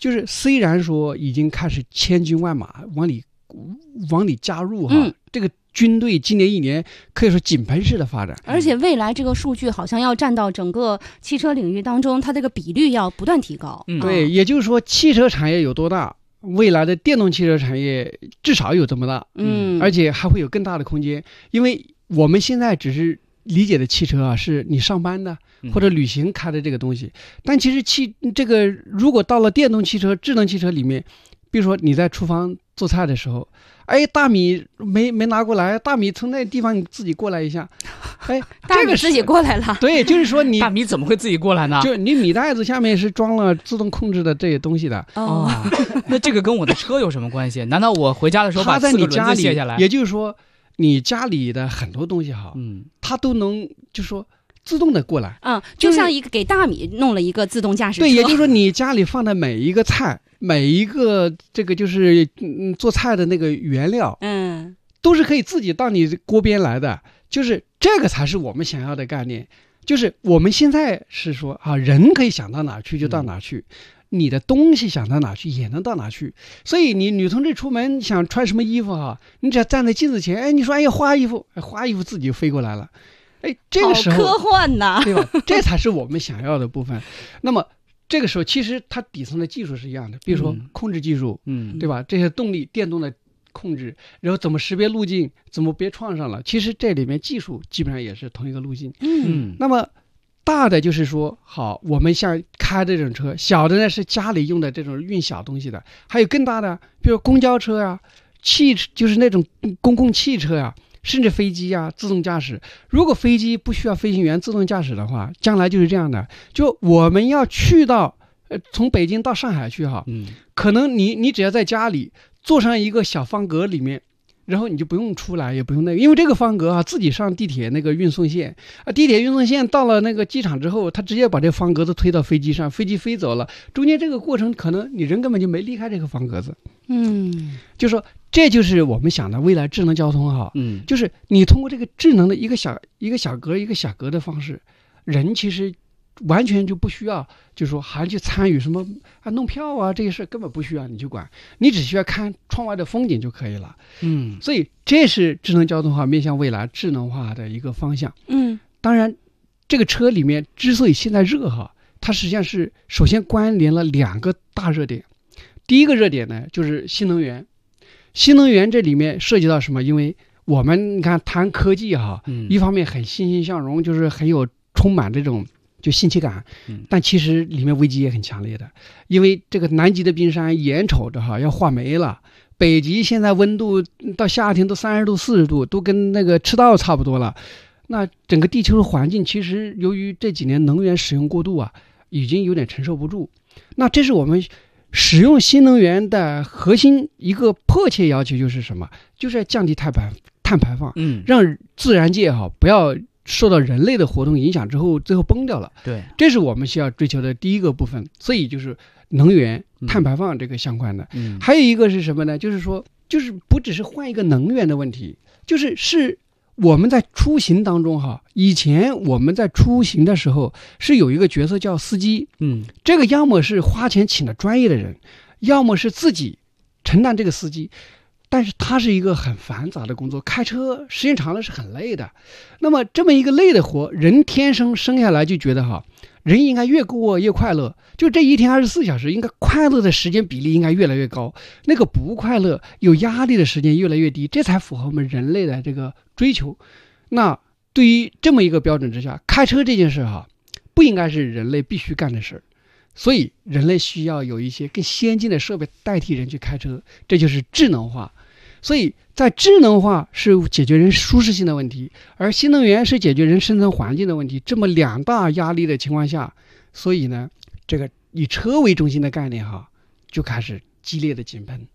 就是虽然说已经开始千军万马往里往里加入哈， 嗯、 这个军队今年一年可以说井喷式的发展， 而且未来这个数据好像要占到整个汽车领域当中，它这个比率要不断提高。 嗯、 对，也就是说汽车产业有多大，未来的电动汽车产业至少有这么大， 嗯， 而且还会有更大的空间，因为我们现在只是理解的汽车啊，是你上班的或者旅行开的这个东西，但其实汽这个如果到了电动汽车、智能汽车里面，比如说你在厨房做菜的时候，哎，大米没没拿过来，大米从那地方你自己过来一下，哎， 这个自己过来了。 对，就是说你大米怎么会自己过来呢？ 就你米袋子下面是装了自动控制的这些东西的。 哦，那这个跟我的车有什么关系？难道我回家的时候把四个轮子卸下来？ 也就是说，你家里的很多东西哈，嗯，它都能就说自动的过来。 嗯，就像一个给大米弄了一个自动驾驶车。 对，也就是说你家里放的每一个菜。每一个这个就是嗯做菜的那个原料， 嗯， 都是可以自己到你锅边来的，就是这个才是我们想要的概念。就是我们现在是说啊，人可以想到哪去就到哪去，嗯、你的东西想到哪去也能到哪去。所以你女同志出门想穿什么衣服哈，你只要站在镜子前，哎，你说哎呀花衣服，哎花衣服自己就飞过来了，哎，这个时候好科幻呐， 对吧？这才是我们想要的部分。那么。这个时候，其实它底层的技术是一样的，比如说控制技术，嗯，对吧？这些动力、电动的控制，然后怎么识别路径，怎么别撞上了，其实这里面技术基本上也是同一个路径。 嗯， 那么大的就是说，好，我们像开这种车，小的呢是家里用的这种运小东西的，还有更大的，比如公交车呀、啊、汽就是那种公共汽车呀、啊。甚至飞机啊，自动驾驶。如果飞机不需要飞行员自动驾驶的话，将来就是这样的。就我们要去到，呃，从北京到上海去哈，嗯，可能你你只要在家里坐上一个小方格里面，然后你就不用出来，也不用那个，因为这个方格啊，自己上地铁那个运送线啊，地铁运送线到了那个机场之后，他直接把这个方格子推到飞机上，飞机飞走了，中间这个过程可能你人根本就没离开这个方格子。 嗯， 就说这就是我们想的未来智能交通哈， 嗯， 就是你通过这个智能的一个小一个小格一个小格的方式，人其实完全就不需要，就是说还去参与什么啊弄票啊这些事根本不需要你去管，你只需要看窗外的风景就可以了。 嗯， 所以这是智能交通化面向未来智能化的一个方向。 嗯， 当然，这个车里面之所以现在热哈，它实际上是首先关联了两个大热点。第一个热点呢，就是新能源。新能源这里面涉及到什么？因为我们你看谈科技哈，嗯，一方面很欣欣向荣，就是很有充满这种就新奇感，嗯，但其实里面危机也很强烈的，因为这个南极的冰山眼瞅着哈要化没了，北极现在温度到夏天都三十度、四十度，都跟那个赤道差不多了。那整个地球的环境其实由于这几年能源使用过度啊，已经有点承受不住。那这是我们使用新能源的核心一个迫切要求，就是什么？就是要降低碳排碳排放， 嗯， 让自然界哈不要受到人类的活动影响之后最后崩掉了。 对， 这是我们需要追求的第一个部分。所以就是能源碳排放这个相关的。 嗯， 还有一个是什么呢？就是说，就是不只是换一个能源的问题，就是是。我们在出行当中哈，以前我们在出行的时候是有一个角色叫司机， 嗯， 这个要么是花钱请了专业的人，要么是自己承担这个司机，但是它是一个很繁杂的工作，开车时间长了是很累的。那么这么一个累的活，人天生生下来就觉得哈，人应该越过越快乐，就这一天二十四小时，应该快乐的时间比例应该越来越高，那个不快乐有压力的时间越来越低，这才符合我们人类的这个追求。那对于这么一个标准之下，开车这件事哈，不应该是人类必须干的事，所以人类需要有一些更先进的设备代替人去开车，这就是智能化。所以在智能化是解决人舒适性的问题，而新能源是解决人生存环境的问题，这么两大压力的情况下，所以呢这个以车为中心的概念哈就开始激烈的井喷。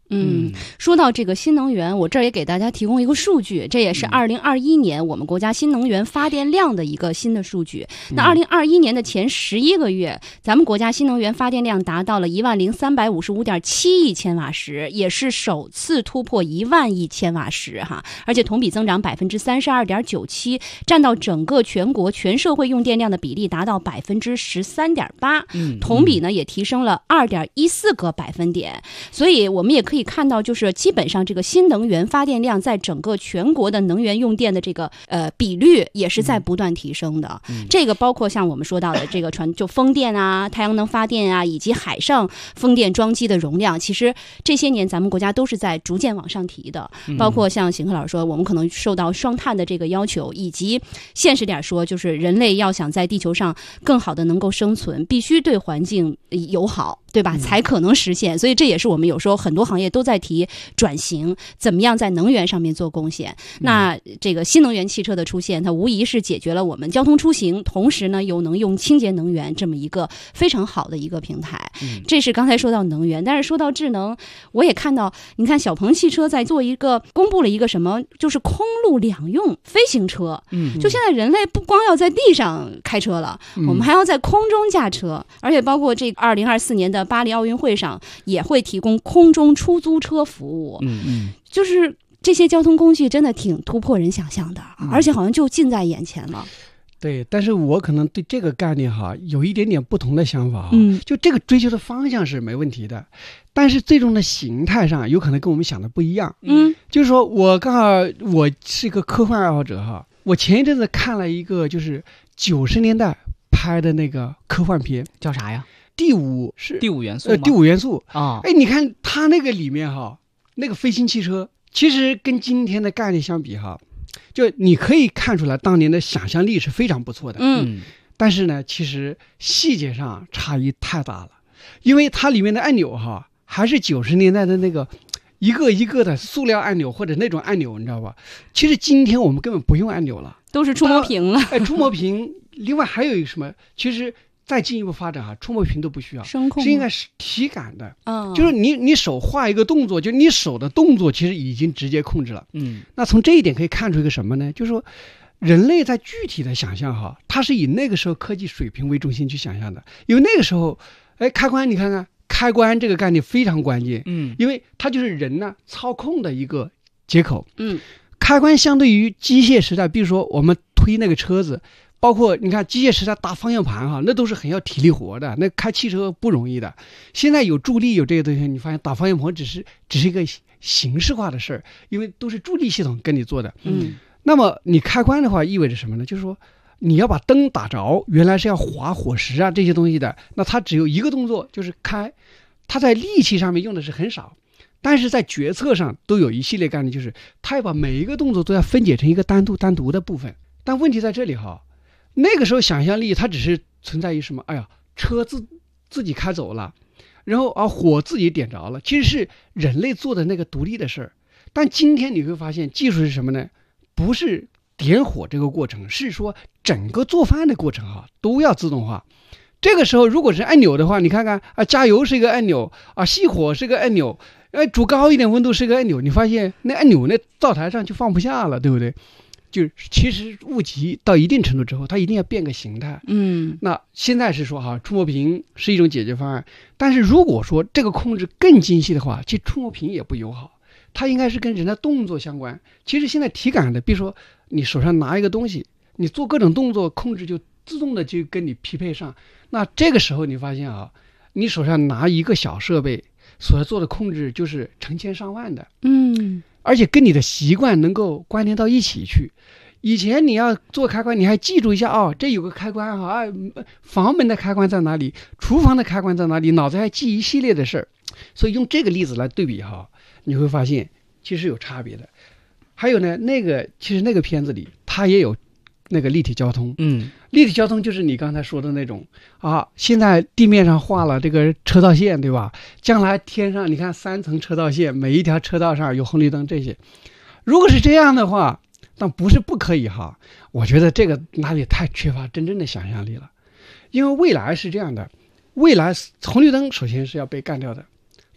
嗯，说到这个新能源，我这儿也给大家提供一个数据，这也是二零二一年我们国家新能源发电量的一个新的数据。那二零二一年的前十一个月，咱们国家新能源发电量达到了一万零三百五十五点七亿千瓦时，也是首次突破一万亿千瓦时哈，而且同比增长百分之三十二点九七，占到整个全国全社会用电量的比例达到百分之十三点八，同比呢也提升了二点一四个百分点。所以我们也可以看到，就是基本上这个新能源发电量在整个全国的能源用电的这个呃比率也是在不断提升的。嗯、这个包括像我们说到的这个传就风电啊、太阳能发电啊，以及海上风电装机的容量，其实这些年咱们国家都是在逐渐往上提的。包括像邢克老师说，我们可能受到双碳的这个要求，以及现实点说，就是人类要想在地球上更好的能够生存，必须对环境友好，对吧？才可能实现。所以这也是我们有时候很多行业都在提转型，怎么样在能源上面做贡献。那这个新能源汽车的出现，它无疑是解决了我们交通出行，同时呢又能用清洁能源这么一个非常好的一个平台。这是刚才说到能源，但是说到智能，我也看到，你看小鹏汽车在做一个公布了一个什么，就是空路两用飞行车。嗯，就现在人类不光要在地上开车了，嗯、我们还要在空中驾车，而且包括这二零二四年的巴黎奥运会上也会提供空中出租车服务。嗯嗯，就是这些交通工具真的挺突破人想象的，嗯、而且好像就近在眼前了。 对，但是我可能对这个概念哈有一点点不同的想法哈。嗯，就这个追求的方向是没问题的，但是最终的形态上有可能跟我们想的不一样。嗯，就是说我刚好我是一个科幻爱好者哈，我前一阵子看了一个就是九十年代拍的那个科幻片， 叫啥呀？ 第五是第五元素呃，第五元素啊。 哎，你看它那个里面哈，那个飞行汽车，其实跟今天的概念相比哈。就你可以看出来，当年的想象力是非常不错的，嗯，但是呢，其实细节上差异太大了，因为它里面的按钮哈，还是九十年代的那个一个一个的塑料按钮或者那种按钮，你知道吧？其实今天我们根本不用按钮了， 都是触摸屏了。 哎，触摸屏，另外还有一个什么？其实。再进一步发展哈，触摸屏都不需要， 声控是应该是体感的，嗯，就是你你手画一个动作，就你手的动作其实已经直接控制了，嗯，那从这一点可以看出一个什么呢？就是说，人类在具体的想象哈，它是以那个时候科技水平为中心去想象的，因为那个时候，哎，开关你看看，开关这个概念非常关键，嗯，因为它就是人呢操控的一个接口，嗯，开关相对于机械时代，比如说我们推那个车子。包括你看机械时代打方向盘哈，那都是很要体力活的，那开汽车不容易的。现在有助力有这个东西，你发现打方向盘只是只是一个形式化的事儿，因为都是助力系统跟你做的。嗯，那么你开关的话意味着什么呢？就是说你要把灯打着，原来是要划火石啊这些东西的，那它只有一个动作就是开，它在力气上面用的是很少。但是在决策上都有一系列概念，就是它要把每一个动作都要分解成一个单独单独的部分。但问题在这里哈。那个时候想象力它只是存在于什么？哎呀，车自自己开走了，然后啊火自己点着了，其实是人类做的那个独立的事儿。但今天你会发现，技术是什么呢？不是点火这个过程，是说整个做饭的过程哈都要自动化。这个时候如果是按钮的话，你看看啊，加油是一个按钮啊，熄火是个按钮，哎，煮高一点温度是个按钮，你发现那按钮那灶台上就放不下了，对不对？就是其实物极到一定程度之后，它一定要变个形态。嗯，那现在是说哈，触摸屏是一种解决方案，但是如果说这个控制更精细的话，其实触摸屏也不友好，它应该是跟人的动作相关。其实现在体感的，比如说你手上拿一个东西，你做各种动作，控制就自动的就跟你匹配上。那这个时候你发现啊，你手上拿一个小设备所做的控制就是成千上万的。嗯。而且跟你的习惯能够关联到一起去。以前你要做开关，你还记住一下哦，这有个开关哈，房门的开关在哪里，厨房的开关在哪里，脑子还记一系列的事儿。所以用这个例子来对比哈，你会发现其实有差别的。还有呢，那个其实那个片子里它也有那个立体交通，嗯，立体交通就是你刚才说的那种啊，现在地面上画了这个车道线，对吧？将来天上你看三层车道线，每一条车道上有红绿灯，这些如果是这样的话，但不是不可以哈，我觉得这个哪里太缺乏真正的想象力了。因为未来是这样的，未来红绿灯首先是要被干掉的，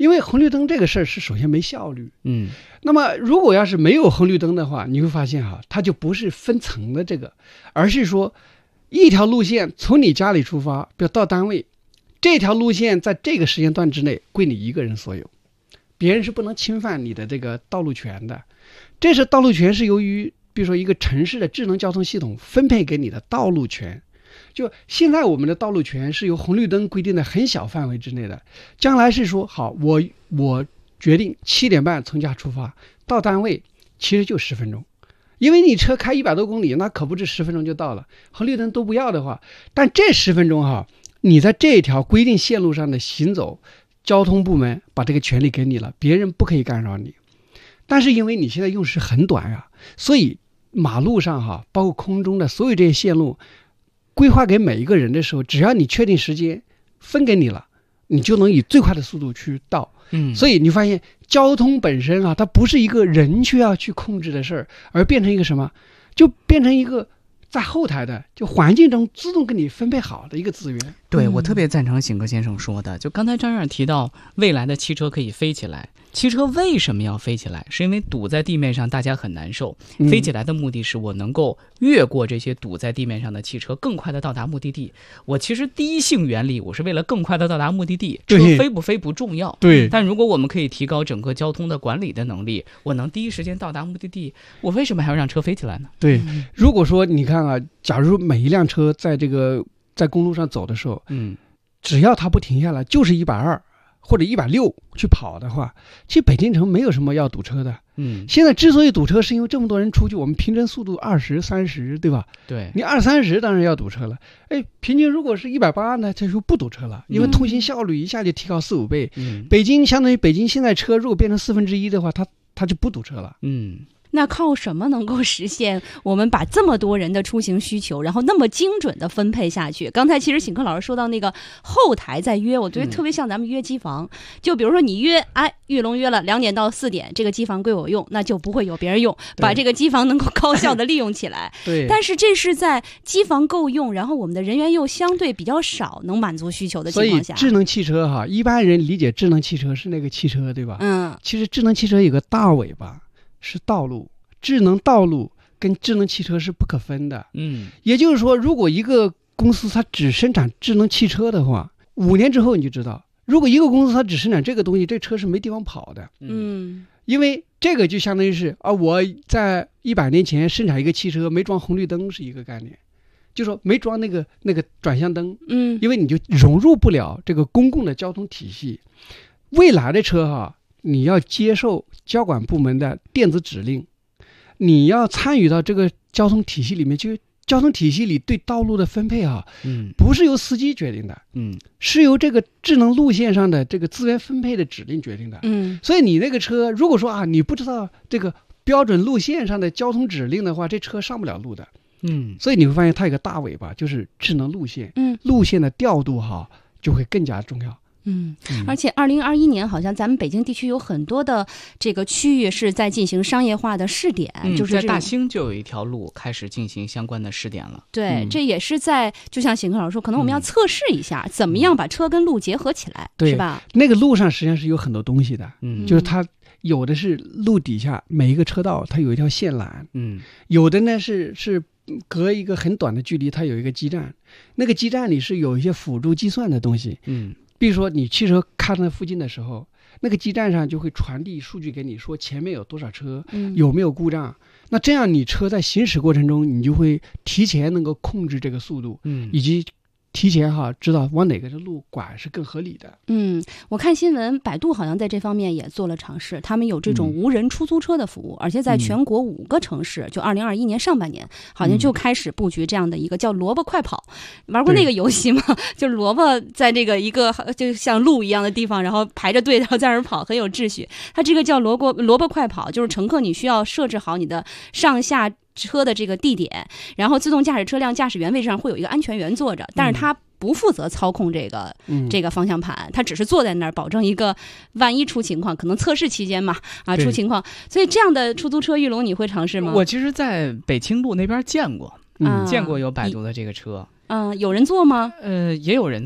因为红绿灯这个事儿是首先没效率， 嗯， 那么如果要是没有红绿灯的话，你会发现哈，它就不是分层的这个，而是说一条路线从你家里出发，比如到单位，这条路线在这个时间段之内归你一个人所有，别人是不能侵犯你的这个道路权的。这是道路权是由于比如说一个城市的智能交通系统分配给你的道路权。就现在我们的道路权是由红绿灯规定的很小范围之内的，将来是说好，我我决定七点半从家出发到单位，其实就十分钟，因为你车开一百多公里，那可不是十分钟就到了。红绿灯都不要的话，但这十分钟哈，你在这条规定线路上的行走，交通部门把这个权利给你了，别人不可以干扰你。但是因为你现在用时很短啊，所以马路上哈，包括空中的所有这些线路。规划给每一个人的时候，只要你确定时间分给你了，你就能以最快的速度去到。 嗯， 所以你发现交通本身啊，它不是一个人需要去控制的事儿，而变成一个什么，就变成一个在后台的，就环境中自动给你分配好的一个资源。 对，我特别赞成醒哥先生说的，就刚才张院长提到未来的汽车可以飞起来。汽车为什么要飞起来？是因为堵在地面上大家很难受， 嗯、 飞起来的目的是我能够越过这些堵在地面上的汽车，更快的到达目的地。我其实第一性原理，我是为了更快的到达目的地，车飞不飞不重要。 对。 但如果我们可以提高整个交通的管理的能力，我能第一时间到达目的地，我为什么还要让车飞起来呢？ 对，如果说你看啊，假如每一辆车在这个在公路上走的时候， 嗯， 只要它不停下来，就是一百二。或者一百六去跑的话，其实北京城没有什么要堵车的。 嗯， 现在之所以堵车，是因为这么多人出去，我们平均速度二十三十，对吧？ 对， 你二三十当然要堵车了。哎，平均如果是一百八呢，这就不堵车了，因为通行效率一下就提高四五倍。 嗯， 北京相当于北京现在车如果变成四分之一的话，它它就不堵车了。 嗯。 那靠什么能够实现我们把这么多人的出行需求，然后那么精准的分配下去？刚才其实醒哥老师说到那个后台在约，我觉得特别像咱们约机房。嗯、就比如说你约，哎，玉龙约了两点到四点，这个机房归我用，那就不会有别人用，把这个机房能够高效的利用起来。 对。 但是这是在机房够用，然后我们的人员又相对比较少，能满足需求的情况下。 所以智能汽车哈，一般人理解智能汽车是那个汽车，对吧？ 嗯。 其实智能汽车有个大尾巴，是道路。智能道路跟智能汽车是不可分的。 嗯， 也就是说，如果一个公司它只生产智能汽车的话，五年之后你就知道，如果一个公司它只生产这个东西，这车是没地方跑的。 嗯， 因为这个就相当于是啊，我在一百年前生产一个汽车没装红绿灯是一个概念，就说没装那个那个转向灯。 嗯， 因为你就融入不了这个公共的交通体系。未来的车哈，你要接受交管部门的电子指令。你要参与到这个交通体系里面，就交通体系里对道路的分配啊， 嗯， 不是由司机决定的， 嗯， 是由这个智能路线上的这个资源分配的指令决定的， 嗯， 所以你那个车如果说啊，你不知道这个标准路线上的交通指令的话，这车上不了路的， 嗯， 所以你会发现它有个大尾巴，就是智能路线， 嗯， 路线的调度哈就会更加重要。 嗯，而且二零二一年好像咱们北京地区有很多的这个区域是在进行商业化的试点， 嗯、 就是在大兴就有一条路开始进行相关的试点了。 对， 嗯、 这也是在就像醒哥老师说，可能我们要测试一下，嗯、怎么样把车跟路结合起来， 对， 是吧？ 那个路上实际上是有很多东西的， 嗯， 就是它有的是路底下每一个车道它有一条线缆， 嗯， 有的呢是是隔一个很短的距离，它有一个基站，那个基站里是有一些辅助计算的东西， 嗯。 比如说你汽车开到那附近的时候，那个基站上就会传递数据给你，说前面有多少车， 嗯、 有没有故障。那这样你车在行驶过程中，你就会提前能够控制这个速度， 嗯， 以及提前哈知道往哪个路拐是更合理的。 嗯，我看新闻，百度好像在这方面也做了尝试，他们有这种无人出租车的服务，嗯、而且在全国五个城市，就二零二一年上半年，好像就开始布局这样的一个叫萝卜快跑。嗯、玩过那个游戏吗？就是萝卜在这个一个就像路一样的地方，然后排着队，然后在那儿跑，很有秩序。它这个叫萝卜萝卜快跑，就是乘客你需要设置好你的上下车的这个地点，然后自动驾驶车辆驾驶员位置上会有一个安全员坐着，但是他不负责操控这个、嗯、这个方向盘，他只是坐在那儿，保证一个万一出情况，可能测试期间嘛啊出情况，所以这样的出租车，玉龙你会尝试吗？ 我其实在北清路那边见过， 嗯， 见过有百度的这个车。 嗯、呃，有人坐吗？ 呃，也有人坐。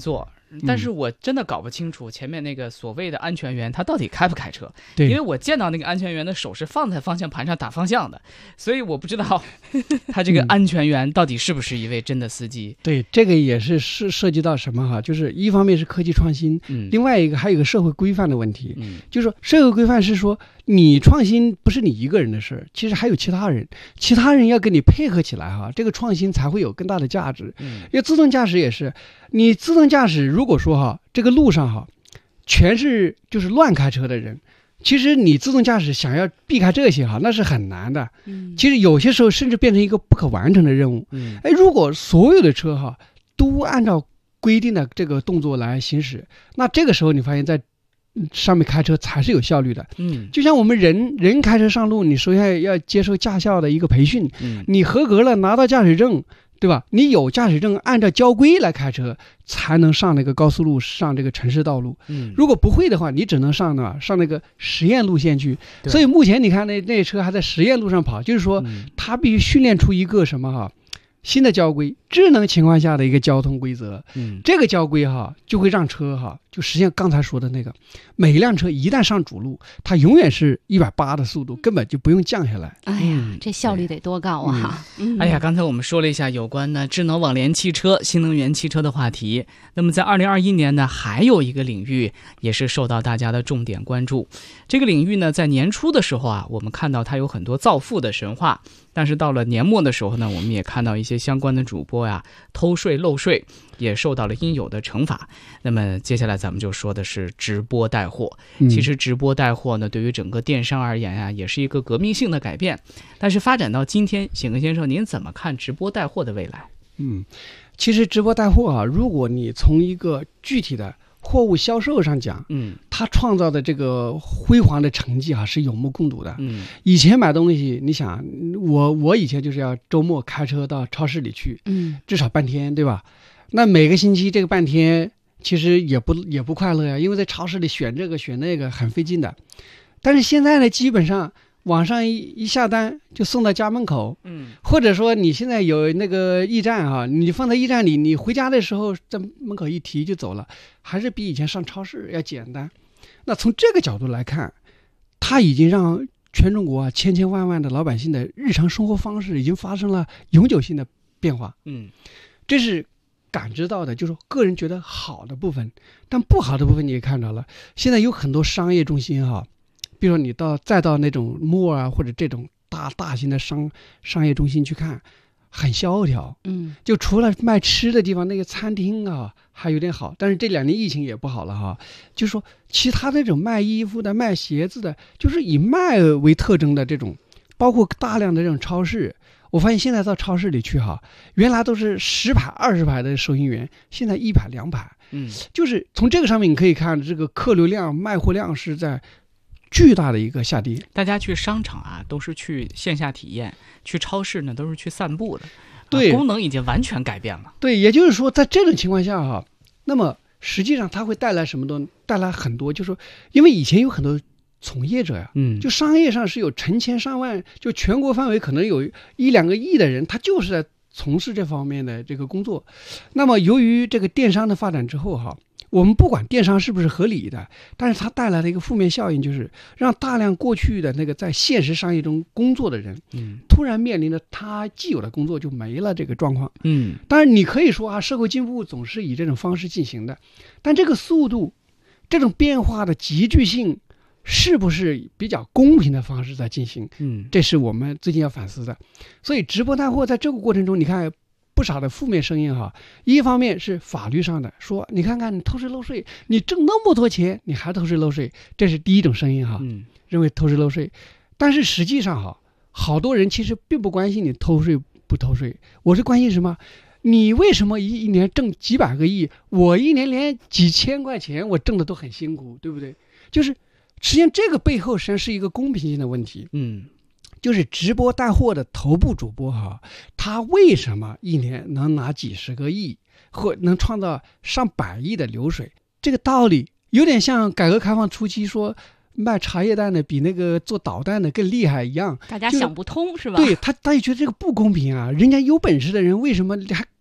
但是我真的搞不清楚前面那个所谓的安全员他到底开不开车， 对， 因为我见到那个安全员的手是放在方向盘上打方向的，所以我不知道他这个安全员到底是不是一位真的司机。 对，这个也是涉涉及到什么哈，就是一方面是科技创新， 嗯， 另外一个还有一个社会规范的问题， 嗯， 就是说社会规范是说你创新不是你一个人的事，其实还有其他人，其他人要跟你配合起来哈，这个创新才会有更大的价值。 嗯， 因为自动驾驶也是，你自动驾驶如果说哈，这个路上哈全是就是乱开车的人，其实你自动驾驶想要避开这些哈，那是很难的。 嗯， 其实有些时候甚至变成一个不可完成的任务。 嗯， 哎，如果所有的车哈都按照规定的这个动作来行驶，那这个时候你发现在上面开车才是有效率的。 嗯， 就像我们人人开车上路，你首先要接受驾校的一个培训， 嗯， 你合格了拿到驾驶证，对吧？你有驾驶证，按照交规来开车，才能上那个高速路，上这个城市道路。 嗯， 如果不会的话，你只能上呢上那个实验路线去。所以目前你看那那车还在实验路上跑，就是说它必须训练出一个什么哈新的交规，智能情况下的一个交通规则。 嗯，这个交规哈就会让车哈就实现刚才说的那个，每一辆车一旦上主路，它永远是一百八的速度，根本就不用降下来。 哎呀，嗯、这效率得多高啊！ 嗯、哎呀，刚才我们说了一下有关呢智能网联汽车、新能源汽车的话题。那么在二零二一年呢，还有一个领域也是受到大家的重点关注。这个领域呢，在年初的时候啊，我们看到它有很多造富的神话。但是到了年末的时候呢，我们也看到一些相关的主播呀偷税漏税，也受到了应有的惩罚。那么接下来咱们就说的是直播带货。其实直播带货呢，对于整个电商而言呀，也是一个革命性的改变。但是发展到今天，醒哥先生，您怎么看直播带货的未来？ 嗯，其实直播带货啊，如果你从一个具体的货物销售上讲， 嗯， 他创造的这个辉煌的成绩啊，是有目共睹的。 嗯， 以前买东西，你想，我我以前就是要周末开车到超市里去， 嗯， 至少半天，对吧？那每个星期这个半天，其实也不也不快乐呀，因为在超市里选这个选那个很费劲的。但是现在呢，基本上网上一一下单就送到家门口， 嗯， 或者说你现在有那个驿站哈、啊，你放在驿站里，你回家的时候在门口一提就走了，还是比以前上超市要简单。那从这个角度来看，它已经让全中国啊千千万万的老百姓的日常生活方式已经发生了永久性的变化。 嗯， 这是感知到的，就是说个人觉得好的部分，但不好的部分你也看到了。现在有很多商业中心哈、啊。比如说你到再到那种 mall 啊，或者这种大大型的商商业中心去看，很萧条。 嗯， 就除了卖吃的地方，那个餐厅啊还有点好，但是这两年疫情也不好了哈。就是说其他那种卖衣服的、卖鞋子的，就是以卖为特征的这种，包括大量的这种超市。我发现现在到超市里去哈，原来都是十排、二十排的收银员，现在一排、两排。 嗯， 就是从这个上面你可以看，这个客流量、卖货量是在巨大的一个下跌。 大家去商场啊，都是去线下体验；去超市呢，都是去散步的。 对、 啊，功能已经完全改变了。 对，也就是说，在这种情况下哈，那么实际上它会带来什么东？带来很多，就是说，因为以前有很多从业者呀， 嗯， 就商业上是有成千上万，就全国范围可能有一两个亿的人，他就是在从事这方面的这个工作。那么，由于这个电商的发展之后哈。我们不管电商是不是合理的，但是它带来的一个负面效应就是让大量过去的那个在现实商业中工作的人， 嗯， 突然面临着他既有的工作就没了这个状况。 嗯， 当然你可以说啊，社会进步总是以这种方式进行的，但这个速度，这种变化的急剧性，是不是比较公平的方式在进行？ 嗯， 这是我们最近要反思的。所以直播带货在这个过程中，你看。不少的负面声音哈，一方面是法律上的，说你看看你偷税漏税，你挣那么多钱，你还偷税漏税，这是第一种声音哈， 嗯， 认为偷税漏税。但是实际上哈，好多人其实并不关心你偷税不偷税，我是关心什么？你为什么一一年挣几百个亿，我一年连几千块钱我挣的都很辛苦，对不对？就是实际上这个背后实际上是一个公平性的问题， 嗯。 就是直播带货的头部主播哈，他为什么一年能拿几十个亿，或能创造上百亿的流水？这个道理有点像改革开放初期说卖茶叶蛋的比那个做导弹的更厉害一样， 大家想不通是吧？ 对他，他也觉得这个不公平啊！人家有本事的人为什么还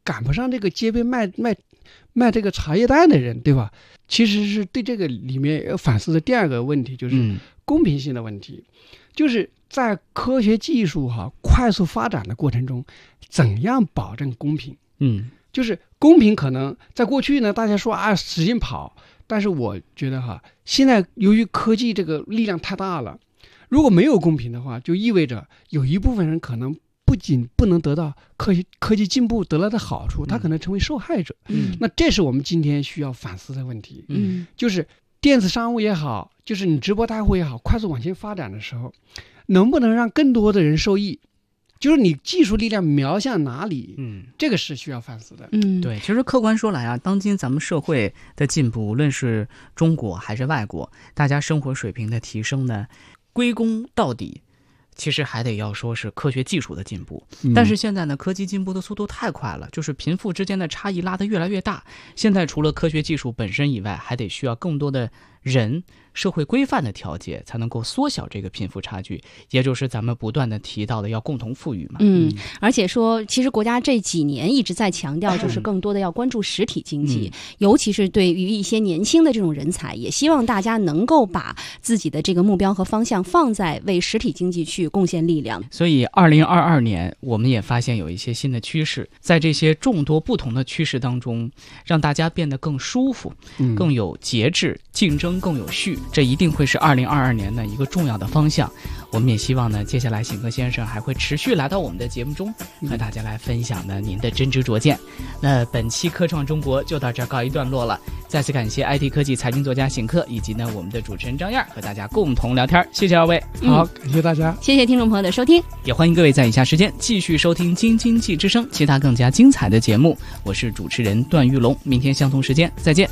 赶不上这个街边卖卖卖这个茶叶蛋的人，对吧？其实是对这个里面要反思的第二个问题，就是公平性的问题，嗯、就是在科学技术哈快速发展的过程中，怎样保证公平？嗯，就是公平可能在过去呢，大家说啊使劲跑，但是我觉得哈，现在由于科技这个力量太大了，如果没有公平的话，就意味着有一部分人可能不仅不能得到科学科技进步得来的好处，他可能成为受害者。嗯，那这是我们今天需要反思的问题。嗯，就是电子商务也好，就是你直播带货也好，快速往前发展的时候，能不能让更多的人受益？就是你技术力量瞄向哪里，嗯，这个是需要反思的。 嗯，对，其实客观说来啊，当今咱们社会的进步，无论是中国还是外国，大家生活水平的提升呢，归功到底其实还得要说是科学技术的进步。嗯、但是现在呢，科技进步的速度太快了，就是贫富之间的差异拉得越来越大。现在除了科学技术本身以外，还得需要更多的人社会规范的调节，才能够缩小这个贫富差距，也就是咱们不断的提到的要共同富裕嘛。 嗯，而且说其实国家这几年一直在强调，就是更多的要关注实体经济、嗯、尤其是对于一些年轻的这种人才，也希望大家能够把自己的这个目标和方向放在为实体经济去贡献力量。 所以二零二二年我们也发现有一些新的趋势，在这些众多不同的趋势当中，让大家变得更舒服、嗯、更有节制，竞争更有序，这一定会是二零二二年的一个重要的方向。我们也希望呢，接下来醒哥先生还会持续来到我们的节目中，和大家来分享呢您的真知灼见。那本期科创中国就到这儿告一段落了，再次感谢 I T 科技财经作家醒客，以及呢我们的主持人张燕和大家共同聊天，谢谢二位。 好，感谢大家， 谢谢听众朋友的收听， 也欢迎各位在以下时间继续收听京津冀之声其他更加精彩的节目。我是主持人段玉龙，明天相同时间再见。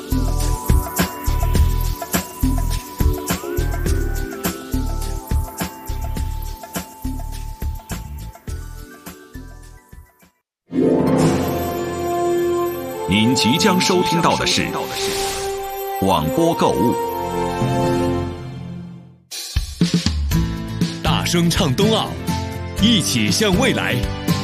您即将收听到的是广播购物， 大声唱冬奥，一起向未来。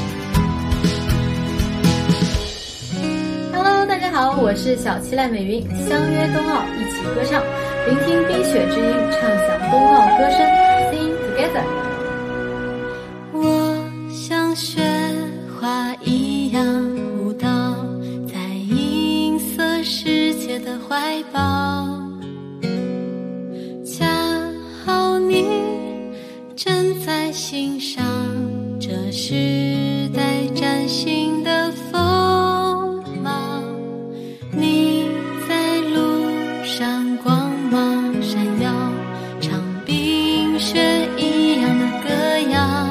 Hello， 大家好，我是小七赖美云，相约冬奥，一起歌唱，聆听冰雪之音，唱响冬奥歌声 ，Sing Together。 我像雪花一样舞蹈，在银色世界的怀抱，恰好你正在欣赏这时代崭新的风貌，你在路上光芒闪耀，唱冰雪一样的歌谣，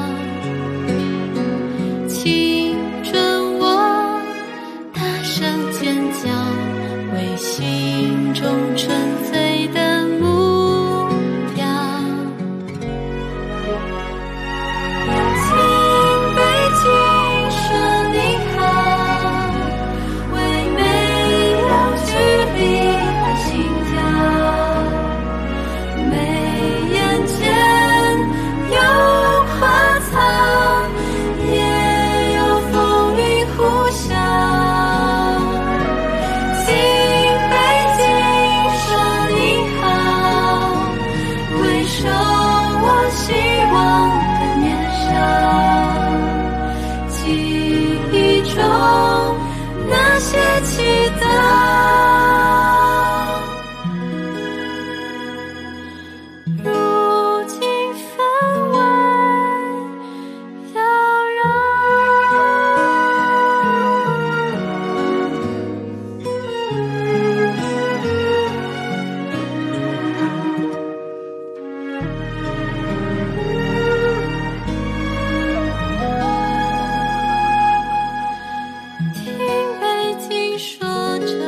青春我大声尖叫，为心中纯粹的目标，请北京说你好，为没有距离的心跳，眉眼间有花草，也有风雨呼啸，请北京说你好，回首我希望的年少，记忆中那些祈祷，如今分外妖听北京说着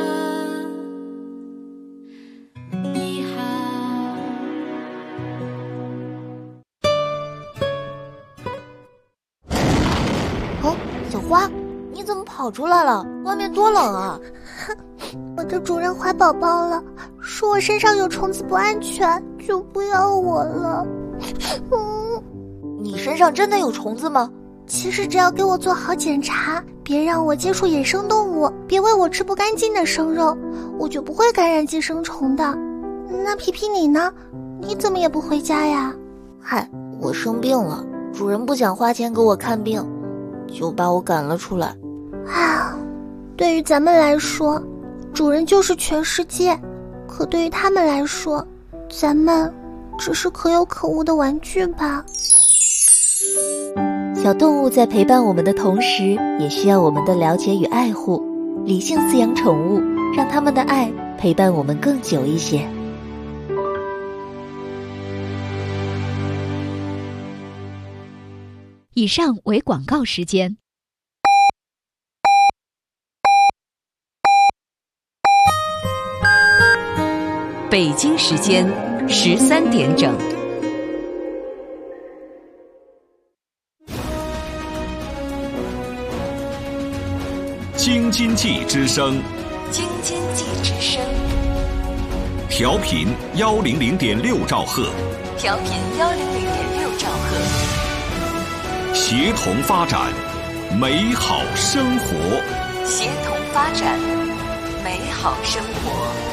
你好。 哦，小花，你怎么跑出来了？外面多冷啊！ 我的主人怀宝宝了，说我身上有虫子不安全，就不要我了。 你身上真的有虫子吗？ 其实只要给我做好检查，别让我接触野生动物，别喂我吃不干净的生肉，我就不会感染寄生虫的。那皮皮你呢？你怎么也不回家呀？ 嗨，我生病了，主人不想花钱给我看病，就把我赶了出来。 啊，对于咱们来说，主人就是全世界，可对于他们来说，咱们只是可有可无的玩具吧。 小动物在陪伴我们的同时，也需要我们的了解与爱护。理性饲养宠物，让他们的爱陪伴我们更久一些。 以上为广告时间。 北京时间十三点整。 京津冀之声， 京津冀之声， 调频幺零零点六兆赫， 调频幺零零点六兆赫， 协同发展，美好生活， 协同发展，美好生活。